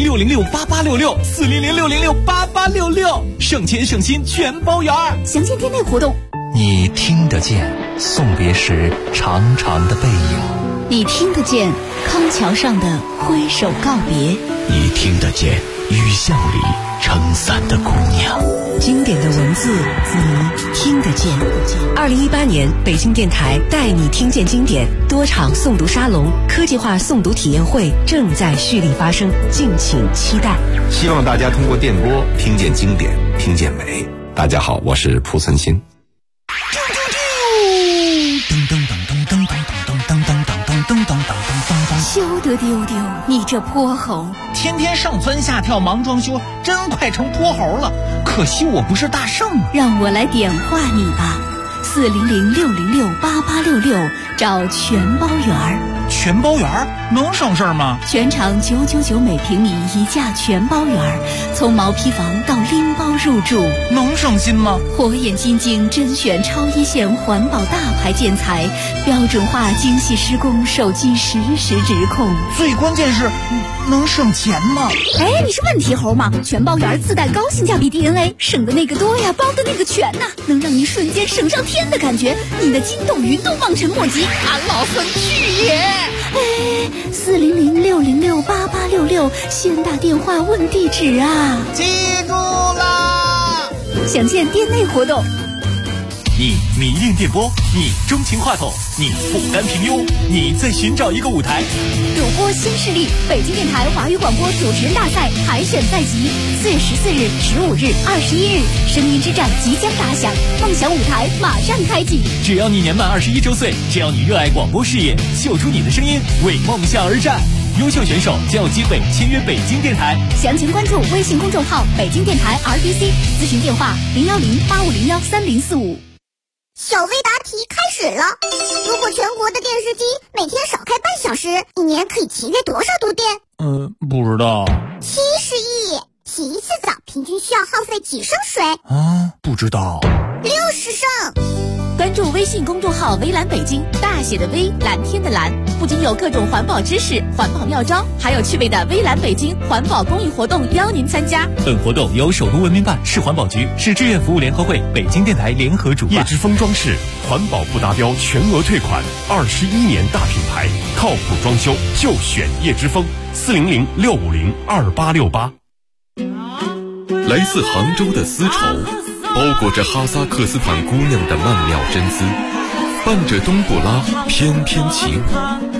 ？400-606-8866，400-606-8866，省钱省心全包园。 详见店内活动。 你听得见送别时长长的背影， 你听得见康桥上的挥手告别， 你听得见雨巷里撑伞的姑娘。 经典的文字你听得见。2018年北京电台带你听见经典多场诵读沙龙、科技化诵读体验会正在蓄力发生，敬请期待。 希望大家通过电波听见经典，听见美。大家好，我是蒲存昕。 休得丢丢，你这泼猴！ 天天上蹿下跳忙装修，真快成泼猴了。可惜我不是大圣啊！ 让我来点化你吧，400-606-8866，找全包园。 全包园能省事儿吗？ 全场999每平米一价全包园，从毛坯房到拎包入住， 能省心吗？ 火眼金睛甄选超一线环保大牌建材，标准化精细施工，手机实时直控。 最关键是能省钱吗？ 哎，你是问题猴吗？全包园自带高性价比 DNA， 省的那个多呀，包的那个全呐，能让你瞬间省上天的感觉，你的筋斗云都望尘莫及。 俺老孙去也！ 哎，400-606-8866，先打电话问地址啊！ 记住啦！ 详见店内活动。 你迷恋电波，你钟情话筒，你不甘平庸，你在寻找一个舞台。 主播新势力，北京电台华语广播主持人大赛海选在即，4月14日、15日、21日，声音之战即将打响，梦想舞台马上开启。 只要你年满21周岁，只要你热爱广播事业，秀出你的声音，为梦想而战。优秀选手将有机会签约北京电台。 详情关注微信公众号北京电台 RDC， 咨询电话010-8501-3045。 小微答题开始了。如果全国的电视机每天少开半小时，一年可以节约多少度电？ 不知道。 70亿，洗一次澡平均需要耗费几升水？ 不知道。 60升。 关注微信公众号“微蓝北京”，大写的微，蓝天的蓝，不仅有各种环保知识、环保妙招，还有趣味的微蓝北京环保公益活动邀您参加。 本活动由首都文明办、市环保局、市志愿服务联合会、北京电台联合主办。 叶之峰装饰环保不达标全额退款，21年大品牌，靠谱装修就选叶之峰，400-650-2868。 来自杭州的丝绸，包裹着哈萨克斯坦姑娘的曼妙真姿，伴着冬不拉翩翩起舞。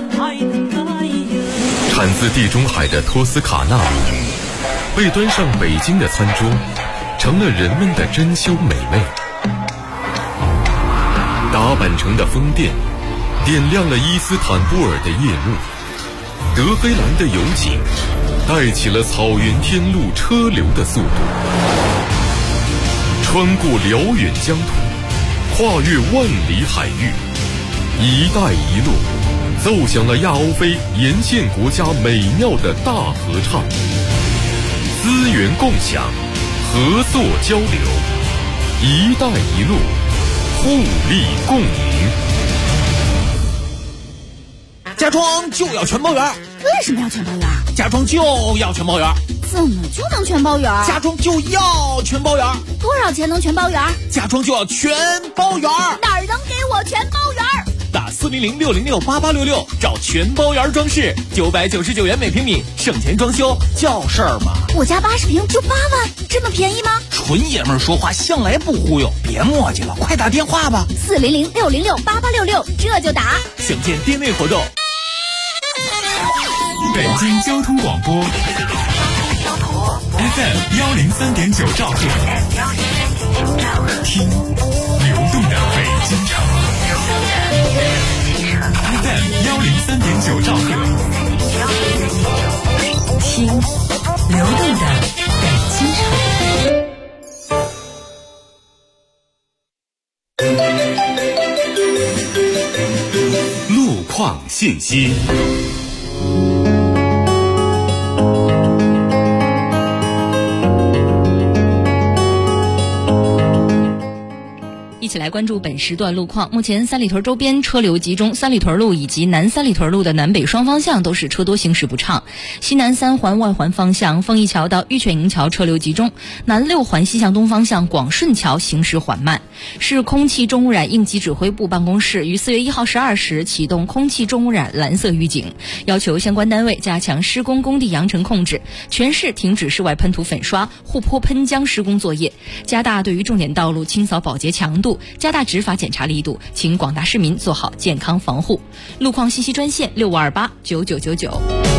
产自地中海的托斯卡纳米，被端上北京的餐桌，成了人们的珍馐美味。打扮成的风电，点亮了伊斯坦布尔的夜幕。德黑兰的油井，带起了草原天路车流的速度。穿过辽远疆土，跨越万里海域，一带一路奏响了亚欧非沿线国家美妙的大合唱。资源共享，合作交流，一带一路，互利共赢。 家装就要全包圆。 为什么要全包圆？ 家装就要全包圆。 怎么就能全包圆？ 家装就要全包圆。 多少钱能全包圆？ 家装就要全包圆。 哪儿能给我全包圆？ 打400-606-8866找全包圆装饰，999元每平米，省钱装修叫事儿嘛。 我家80平就8万，这么便宜吗？ 纯爷们儿说话向来不忽悠，别磨叽了，快打电话吧。 400-606-8866，这就打。 省钱店内活动。北京交通广播 FM 103.9兆赫，听流动的北京城。FM 103.9兆赫， 听流动的北京城。路况信息。 一起来关注本时段路况。目前三里屯周边车流集中，三里屯路以及南三里屯路的南北双方向都是车多行驶不畅。西南三环外环方向丰益桥到玉泉营桥车流集中，南六环西向东方向广顺桥行驶缓慢。市空气重污染应急指挥部办公室于4月1号12时启动空气重污染蓝色预警，要求相关单位加强施工工地扬尘控制，全市停止室外喷涂粉刷、护坡喷浆施工作业，加大对于重点道路清扫保洁强度，加大执法检查力度，请广大市民做好健康防护。路况信息专线65289999。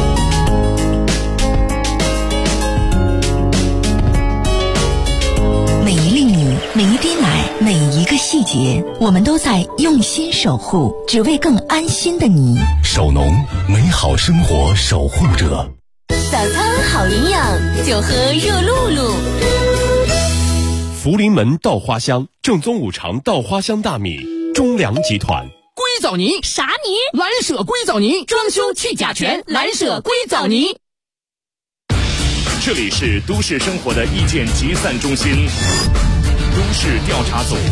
每一粒米，每一滴奶，每一个细节，我们都在用心守护，只为更安心的你。 守农，美好生活守护者。 早餐好营养，就喝热露露。 福临门稻花香正宗五常稻花香大米，中粮集团。 硅藻泥啥泥？ 蓝舍硅藻泥，装修去甲醛，蓝舍硅藻泥。 这里是都市生活的意见集散中心，都市调查组。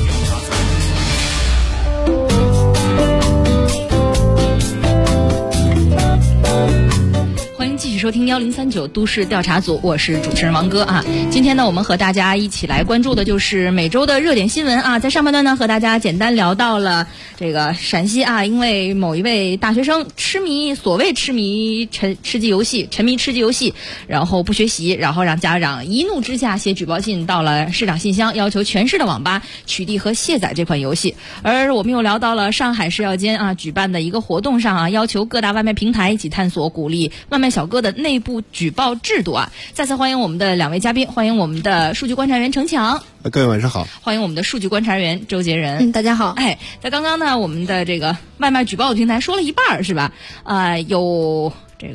欢迎继续收听1039都市调查组，我是主持人王哥啊。今天呢，我们和大家一起来关注的就是每周的热点新闻啊。在上半段呢，和大家简单聊到了这个陕西啊，因为某一位大学生所谓沉迷吃鸡游戏，然后不学习，然后让家长一怒之下写举报信到了市长信箱，要求全市的网吧取缔和卸载这款游戏。而我们又聊到了上海市药监啊举办的一个活动上啊，要求各大外卖平台一起探索鼓励外卖小哥的内部举报制度啊。再次欢迎我们的两位嘉宾，欢迎我们的数据观察员程强。 各位晚上好。 欢迎我们的数据观察员周杰仁。 大家好。 在刚刚呢，我们的这个外卖举报的平台说了一半是吧？有这个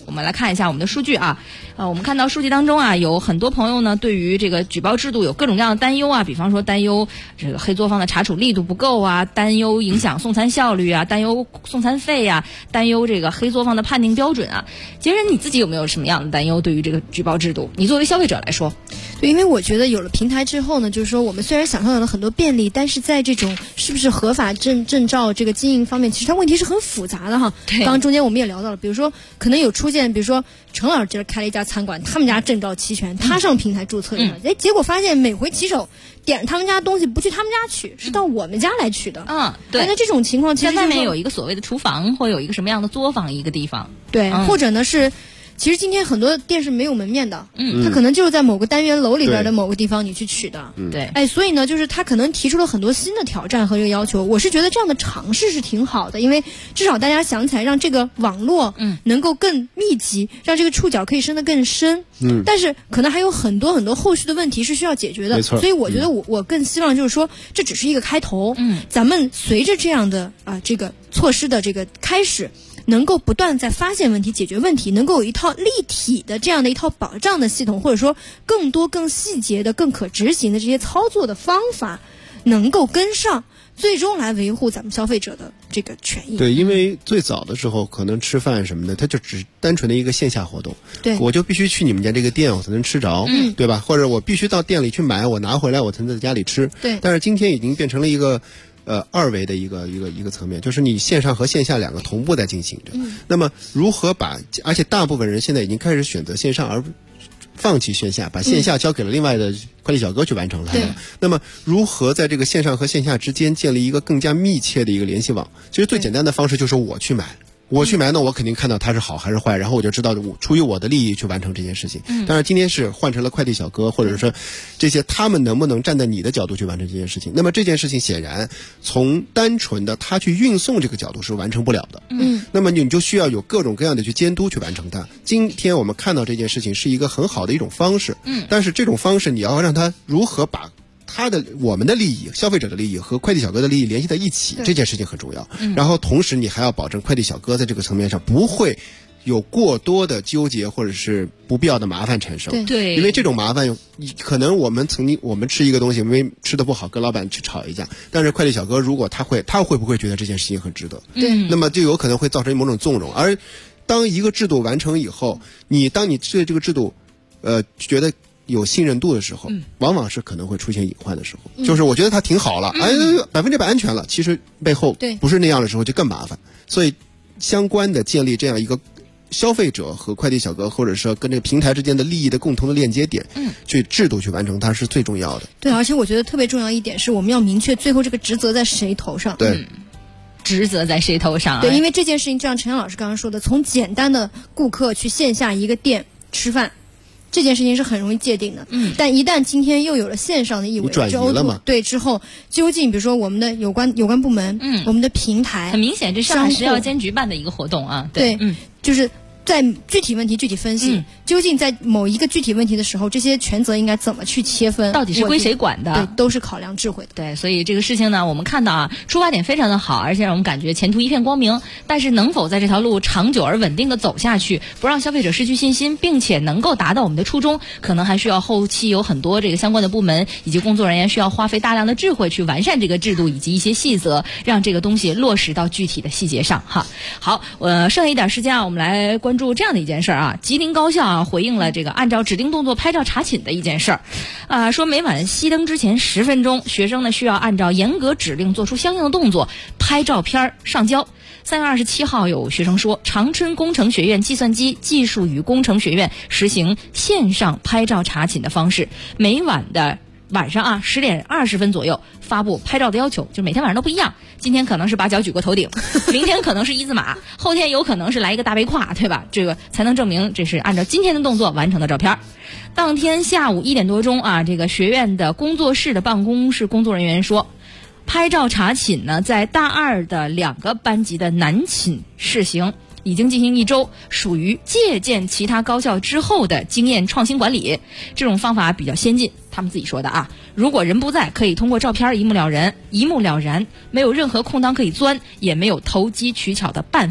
我们来看一下我们的数据啊。我们看到数据当中啊，有很多朋友呢对于这个举报制度有各种各样的担忧啊，比方说担忧这个黑作坊的查处力度不够啊，担忧影响送餐效率啊，担忧送餐费啊，担忧这个黑作坊的判定标准啊。其实你自己有没有什么样的担忧对于这个举报制度？你作为消费者来说？ 对，因为我觉得有了平台之后呢，就是说我们虽然享受到了很多便利，但是在这种是不是合法证照这个经营方面，其实它问题是很复杂的哈。 对， 刚刚中间我们也聊到了，比如说可能有出现，比如说陈老师这开了一家餐馆，他们家证照齐全，他上平台注册了，结果发现每回骑手点他们家东西不去他们家取，是到我们家来取的。 对。 那这种情况其实在外面有一个所谓的厨房，或有一个什么样的作坊一个地方。 对，或者呢是。其实今天很多店是没有门面的， 它可能就是在某个单元楼里边的某个地方你去取的， 对， 所以呢，就是他可能提出了很多新的挑战和这个要求。我是觉得这样的尝试是挺好的，因为至少大家想起来让这个网络能够更密集，让这个触角可以伸得更深。但是可能还有很多很多后续的问题是需要解决的，所以我觉得我更希望就是说这只是一个开头，咱们随着这样的这个措施的这个开始。能够不断在发现问题、解决问题，能够有一套立体的这样的一套保障的系统，或者说更多、更细节的、更可执行的这些操作的方法，能够跟上，最终来维护咱们消费者的这个权益。 对，因为最早的时候可能吃饭什么的，它就只单纯的一个线下活动。 对， 我就必须去你们家这个店，我才能吃着，对吧？或者我必须到店里去买，我拿回来我才能在家里吃。 对， 但是今天已经变成了一个。二维的一个层面，就是你线上和线下两个同步在进行着。那么如何而且大部分人现在已经开始选择线上，而放弃线下，把线下交给了另外的快递小哥去完成了。那么如何在这个线上和线下之间建立一个更加密切的一个联系网？其实最简单的方式就是我去买。那我肯定看到它是好还是坏，然后我就知道出于我的利益去完成这件事情。当然今天是换成了快递小哥，或者说这些他们能不能站在你的角度去完成这件事情？那么这件事情显然从单纯的他去运送这个角度是完成不了的。那么你就需要有各种各样的去监督去完成它。今天我们看到这件事情是一个很好的一种方式。但是这种方式你要让它如何把我们的利益、消费者的利益和快递小哥的利益联系在一起，这件事情很重要。然后同时你还要保证快递小哥在这个层面上不会有过多的纠结或者是不必要的麻烦产生。 对， 因为这种麻烦可能我们吃一个东西没吃得不好，跟老板去吵一架，但是快递小哥如果他会不会觉得这件事情很值得？那么就有可能会造成某种纵容。而当一个制度完成以后，当你对这个制度觉得有信任度的时候，往往是可能会出现隐患的时候。就是我觉得它挺好了，100%安全了，其实背后不是那样的时候就更麻烦。所以相关的建立这样一个消费者和快递小哥，或者说跟这个平台之间的利益的共同的链接点，去制度去完成它是最重要的。 对，而且我觉得特别重要一点是我们要明确最后这个职责在谁头上。 对。 职责在谁头上？ 对，因为这件事情就像陈阳老师刚刚说的，从简单的顾客去线下一个店吃饭，这件事情是很容易界定的。但一旦今天又有了线上的意味， 转移了嘛？ 对，之后究竟比如说我们的有关部门，我们的平台， 很明显这上海食药监局办的一个活动啊。 对，就是在具体问题具体分析，究竟在某一个具体问题的时候，这些权责应该怎么去切分， 到底是归谁管的？ 对，都是考量智慧的。 对，所以这个事情呢，我们看到啊，出发点非常的好，而且让我们感觉前途一片光明。但是能否在这条路长久而稳定的走下去，不让消费者失去信心，并且能够达到我们的初衷，可能还需要后期有很多这个相关的部门以及工作人员需要花费大量的智慧去完善这个制度以及一些细则，让这个东西落实到具体的细节上哈。好，剩下一点时间啊，我们来关注这样的一件事啊，吉林高校啊回应了这个按照指定动作拍照查寝的一件事儿，说每晚熄灯之前10分钟，学生呢需要按照严格指令做出相应的动作，拍照片上交。3月27号有学生说，长春工程学院计算机技术与工程学院实行线上拍照查寝的方式，每晚上10点20分左右发布拍照的要求，就是每天晚上都不一样。今天可能是把脚举过头顶，明天可能是一字马，后天有可能是来一个大背胯，对吧？这个才能证明这是按照今天的动作完成的照片。当天下午1点多钟啊，这个学院的工作室的办公室工作人员说，拍照查寝呢，在大2的2个班级的男寝试行，已经进行1周，属于借鉴其他高校之后的经验创新管理。这种方法比较先进，他们自己说的啊。如果人不在，可以通过照片一目了然，没有任何空当可以钻，也没有投机取巧的办法。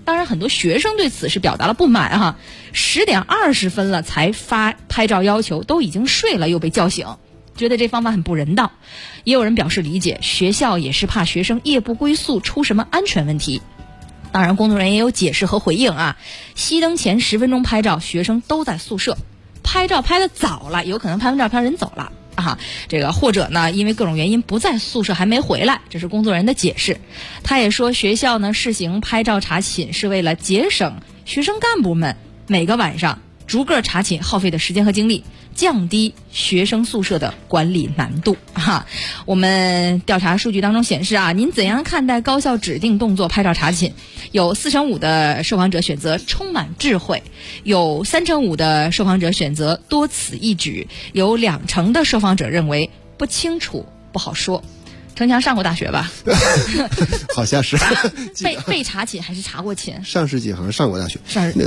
当然很多学生对此是表达了不满哈，10点20分了才发拍照要求，都已经睡了又被叫醒，觉得这方法很不人道。也有人表示理解，学校也是怕学生夜不归宿出什么安全问题。当然工作人员也有解释和回应啊，熄灯前10分钟拍照，学生都在宿舍，拍照拍得早了，有可能拍完照片人走了啊，这个或者呢因为各种原因不在宿舍还没回来，这是工作人员的解释。他也说学校呢试行拍照查寝是为了节省学生干部们每个晚上逐个查寝耗费的时间和精力，降低学生宿舍的管理难度哈。我们调查数据当中显示啊，您怎样看待高校指定动作拍照查寝？有4成5的受访者选择充满智慧，有3成5的受访者选择多此一举，有2成的受访者认为不清楚不好说。程强上过大学吧？ 好像是。 被查寝还是查过寝？ 上世纪好像上过大学。 上世纪。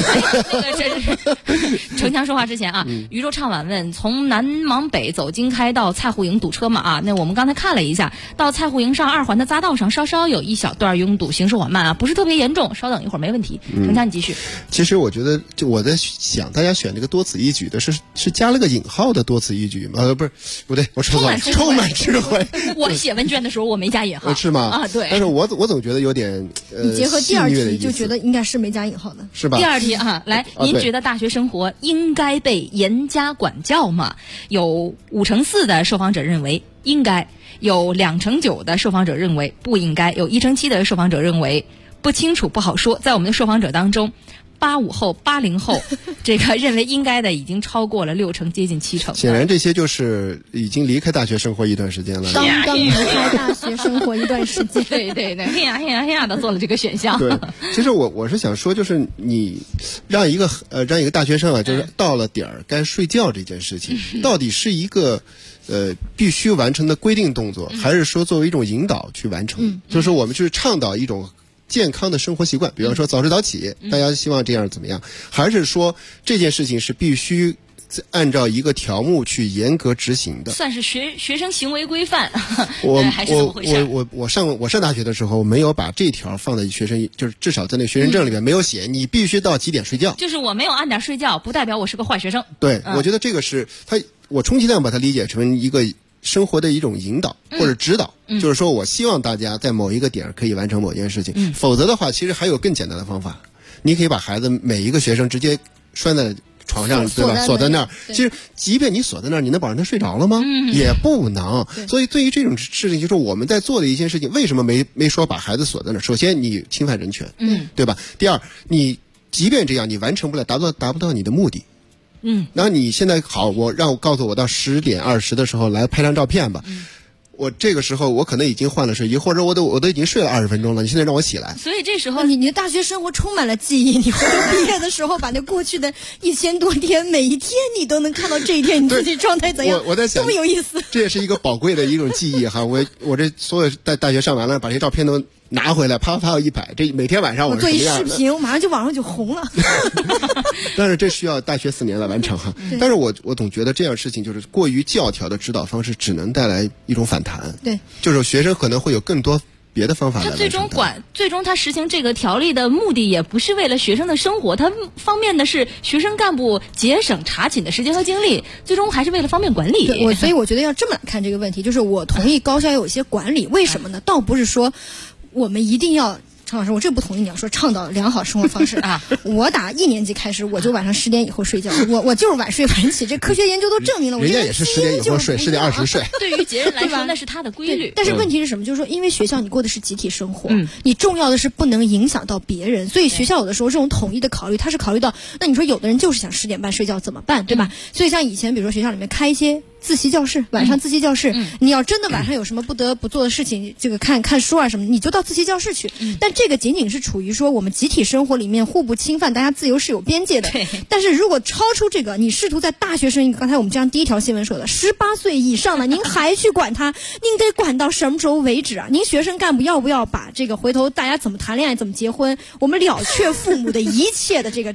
程强说话之前啊，宇宙唱晚问：从南往北走京开到蔡户营堵车嘛啊？那我们刚才看了一下，到蔡户营上2环的匝道上稍稍有一小段拥堵，行驶缓慢啊，不是特别严重，稍等一会儿没问题。程强你继续。 其实我觉得，就我在想，大家选这个多此一举的是加了个引号的多此一举吗？不对，我说错了，充满智慧。 我写问卷的时候我没加引号， 是吗？ 啊，对。 但是我总觉得有点你结合第2题就觉得应该是没加引号的， 是吧？ 第2题啊，来，您觉得大学生活应该被严加管教吗？有5成4的受访者认为应该，有2成9的受访者认为不应该，有1成7的受访者认为不清楚不好说。在我们的受访者当中，85后、80后，这个认为应该的已经超过了6成，接近7成。 显然这些就是已经离开大学生活一段时间了。 刚刚离开大学生活一段时间。 对，嘿呀的做了这个选项。 对，其实我是想说，就是你让一个大学生啊，就是到了点儿该睡觉这件事情，到底是一个必须完成的规定动作，还是说作为一种引导去完成？就是我们去倡导一种健康的生活习惯，比方说早睡早起，大家希望这样怎么样？还是说这件事情是必须按照一个条目去严格执行的？ 算是学生行为规范。 还是怎么回事？我上大学的时候没有把这条放在学生，就是至少在那学生证里面没有写，你必须到几点睡觉。 就是我没有按点睡觉，不代表我是个坏学生。 对，我觉得这个是我充其量把它理解成一个生活的一种引导或者指导，就是说我希望大家在某一个点可以完成某件事情，否则的话其实还有更简单的方法，你可以把孩子每一个学生直接拴在床上，对吧？锁在那儿。其实即便你锁在那儿，你能保证他睡着了吗？也不能。所以对于这种事情，就是我们在做的一件事情，为什么没说把孩子锁在那儿？首先你侵犯人权，对吧？第二，你即便这样，你完成不了，达不到你的目的。那你现在好，告诉我到10点20的时候来拍张照片吧。我这个时候我可能已经换了睡衣，或者我都已经睡了20分钟了，你现在让我起来。 所以这时候你的大学生活充满了记忆，你回头毕业的时候把那过去的1000多天，每一天你都能看到这一天你自己状态怎样。 我在想， 多么有意思。 这也是一个宝贵的一种记忆哈。我这所有大学上完了，把这照片都拿回来，啪一摆，这每天晚上我是什么样的？ 做一视频，马上就网上就红了。 但是这需要大学4年来完成哈。但是我总觉得这样事情就是过于教条的指导方式，只能带来一种反弹。 对， 就是学生可能会有更多别的方法来完成他最终他实行这个条例的目的也不是为了学生的生活，他方面的是学生干部节省查寝的时间和精力，最终还是为了方便管理。 对，所以我觉得要这么看这个问题，就是我同意高校有一些管理，为什么呢？倒不是说我们一定要。常老师，我这不同意你要说倡导良好生活方式啊！我打1年级开始，我就晚上10点以后睡觉，我就是晚睡晚起，这科学研究都证明了。 人家也是10点以后睡，10点20睡。 对于别人来说，那是他的规律。 但是问题是什么？就是说，因为学校你过的是集体生活，你重要的是不能影响到别人，所以学校有的时候这种统一的考虑，它是考虑到，那你说有的人就是想10点半睡觉怎么办，对吧？所以像以前，比如说学校里面开一些自习教室，晚上自习教室，你要真的晚上有什么不得不做的事情，这个看书啊什么，你就到自习教室去。但这个仅仅是处于说我们集体生活里面互不侵犯，大家自由是有边界的。但是如果超出这个，你试图在大学生，刚才我们这样第一条新闻说的，18岁以上的您还去管他，您得管到什么时候为止啊？您学生干部要不要把这个回头大家怎么谈恋爱、怎么结婚，我们了却父母的一切的这个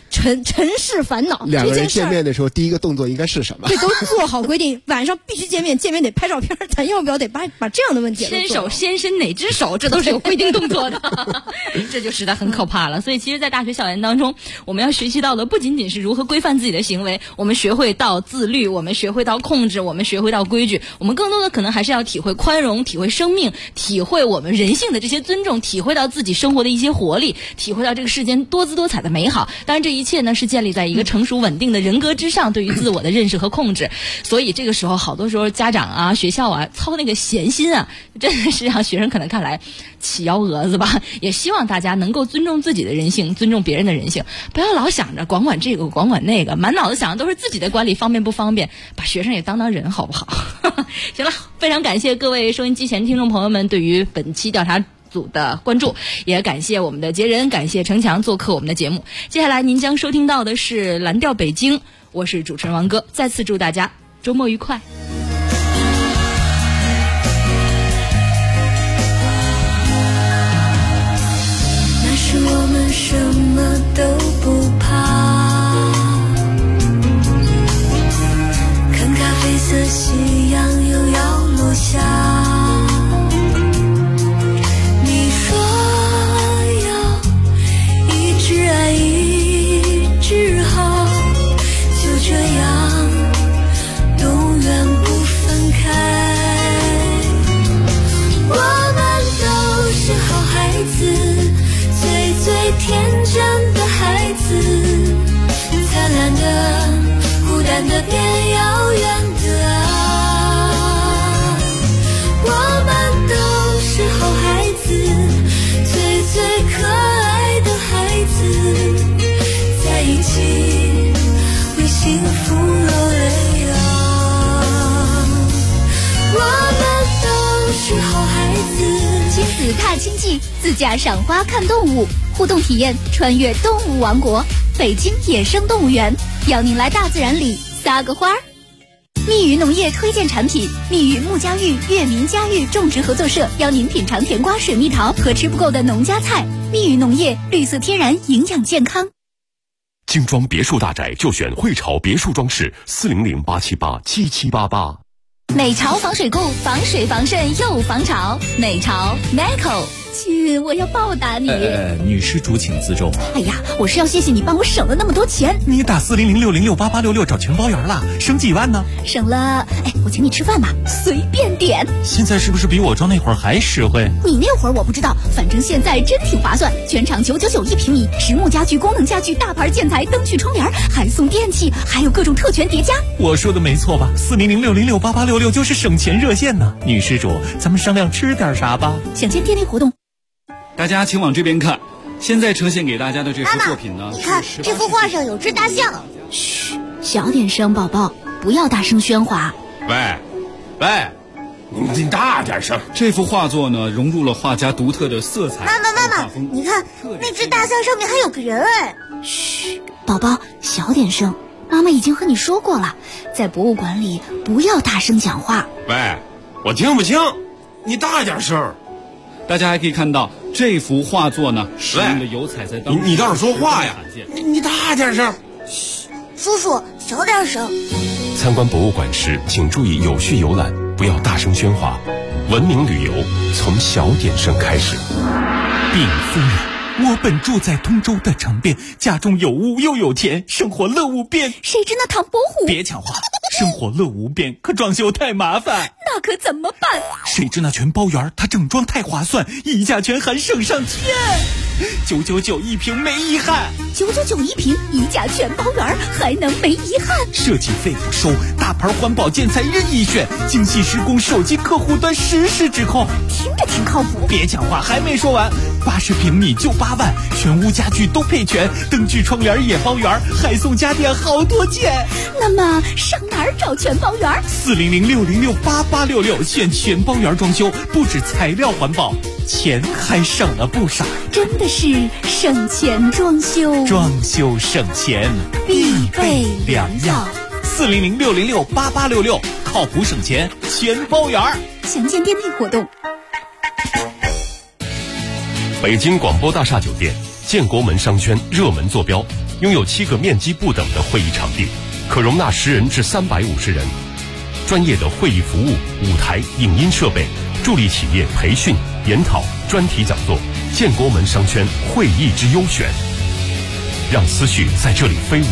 尘世烦恼。 两个人见面的时候，第一个动作应该是什么？ 这都做好规定，晚上必须见面，见面得拍照片，咱要不要得把这样的问题伸手先伸哪只手，这都是有规定动作的，这就实在很可怕了。所以其实在大学校园当中，我们要学习到的不仅仅是如何规范自己的行为，我们学会到自律，我们学会到控制，我们学会到规矩，我们更多的可能还是要体会宽容，体会生命，体会我们人性的这些尊重，体会到自己生活的一些活力，体会到这个世间多姿多彩的美好。当然这一切呢是建立在一个成熟稳定的人格之上，对于自我的认识和控制。所以这个时候好多时候家长啊学校啊操那个闲心啊，真的是让学生可能看来起幺蛾子吧。也希望大家能够尊重自己的人性，尊重别人的人性，不要老想着管这个管那个，满脑子想的都是自己的管理方便不方便，把学生也当人好不好？行了，非常感谢各位收音机前听众朋友们对于本期调查组的关注，也感谢我们的杰人，感谢程强做客我们的节目。接下来您将收听到的是蓝调北京，我是主持人王哥，再次祝大家周末愉快。 那时我们什么都不怕，看咖啡色夕阳又要落下，你说要一直爱一直好，就这样永远不分开。我们都是好孩子，最天真的孩子，灿烂的孤单的变遥远的啊，我们都是好孩子，最可爱的孩子，在一起为幸福落泪啊，我们都是好孩子。 亲子踏青记，自驾赏花看动物，互动体验穿越动物王国，北京野生动物园，邀您来大自然里撒个花儿。蜜语农业推荐产品，蜜语木家育悦民家育种植合作社邀您品尝甜瓜、水蜜桃和吃不够的农家菜。蜜语农业，绿色天然，营养健康。 精装别墅大宅就选汇潮别墅装饰，400-878-7788。 美潮防水固，防水防渗又防潮。美潮 Meco。亲，我要报答你。 女施主请自重。 哎呀，我是要谢谢你帮我省了那么多钱。 你打400-606-8866找全包圆了，省几万呢？ 省了，我请你吃饭吧，随便点。 现在是不是比我装那会儿还实惠？ 你那会儿我不知道，反正现在真挺划算，全场999一平米，实木家具、功能家具、大牌建材、灯具、窗帘，还送电器，还有各种特权叠加。 我说的没错吧？400-606-8866就是省钱热线呢。女施主，咱们商量吃点啥吧？ 想见店内活动。 大家请往这边看，现在呈现给大家的这幅作品呢， 你看这幅画上有只大象。嘘，小点声，宝宝，不要大声喧哗。 喂，你大点声。 这幅画作呢，融入了画家独特的色彩。 妈妈，你看那只大象上面还有个人哎。嘘，宝宝，小点声。妈妈已经和你说过了，在博物馆里不要大声讲话。 喂，我听不清，你大点声。 大家还可以看到这幅画作呢，使用的油彩在当中。 你倒是说话呀！你大点声。 嘘，叔叔小点声。 参观博物馆时，请注意有序游览，不要大声喧哗。文明旅游从小点声开始。 禀夫人，我本住在通州的城边，家中有屋又有田，生活乐无边。 谁知那唐伯虎？ 别抢话，生活乐无边，可装修太麻烦。 那可怎么办？ 谁知那全包园，它整装太划算，溢价全含省上天，999一平没遗憾。 999一平，溢价全包园，还能没遗憾？ 设计费不收，大牌环保建材任意选，精细施工，手机客户端实时指控。 听着挺靠谱。 别讲话，还没说完。80平米就8万，全屋家具都配全，灯具窗帘也包圆，还送家电好多件。 那么上哪儿找全包园 ？400-606-8866，选全包园装修，不止材料环保，钱还省了不少。 真的是省钱装修， 装修省钱必备良药。 400-606-8866，靠谱省钱全包园。 详见店内活动。 北京广播大厦酒店建国门商圈热门坐标拥有7个面积不等的会议场地，可容纳10人至350人。专业的会议服务、舞台、影音设备，助力企业培训、研讨、专题讲座，建国门商圈会议之优选，让思绪在这里飞舞。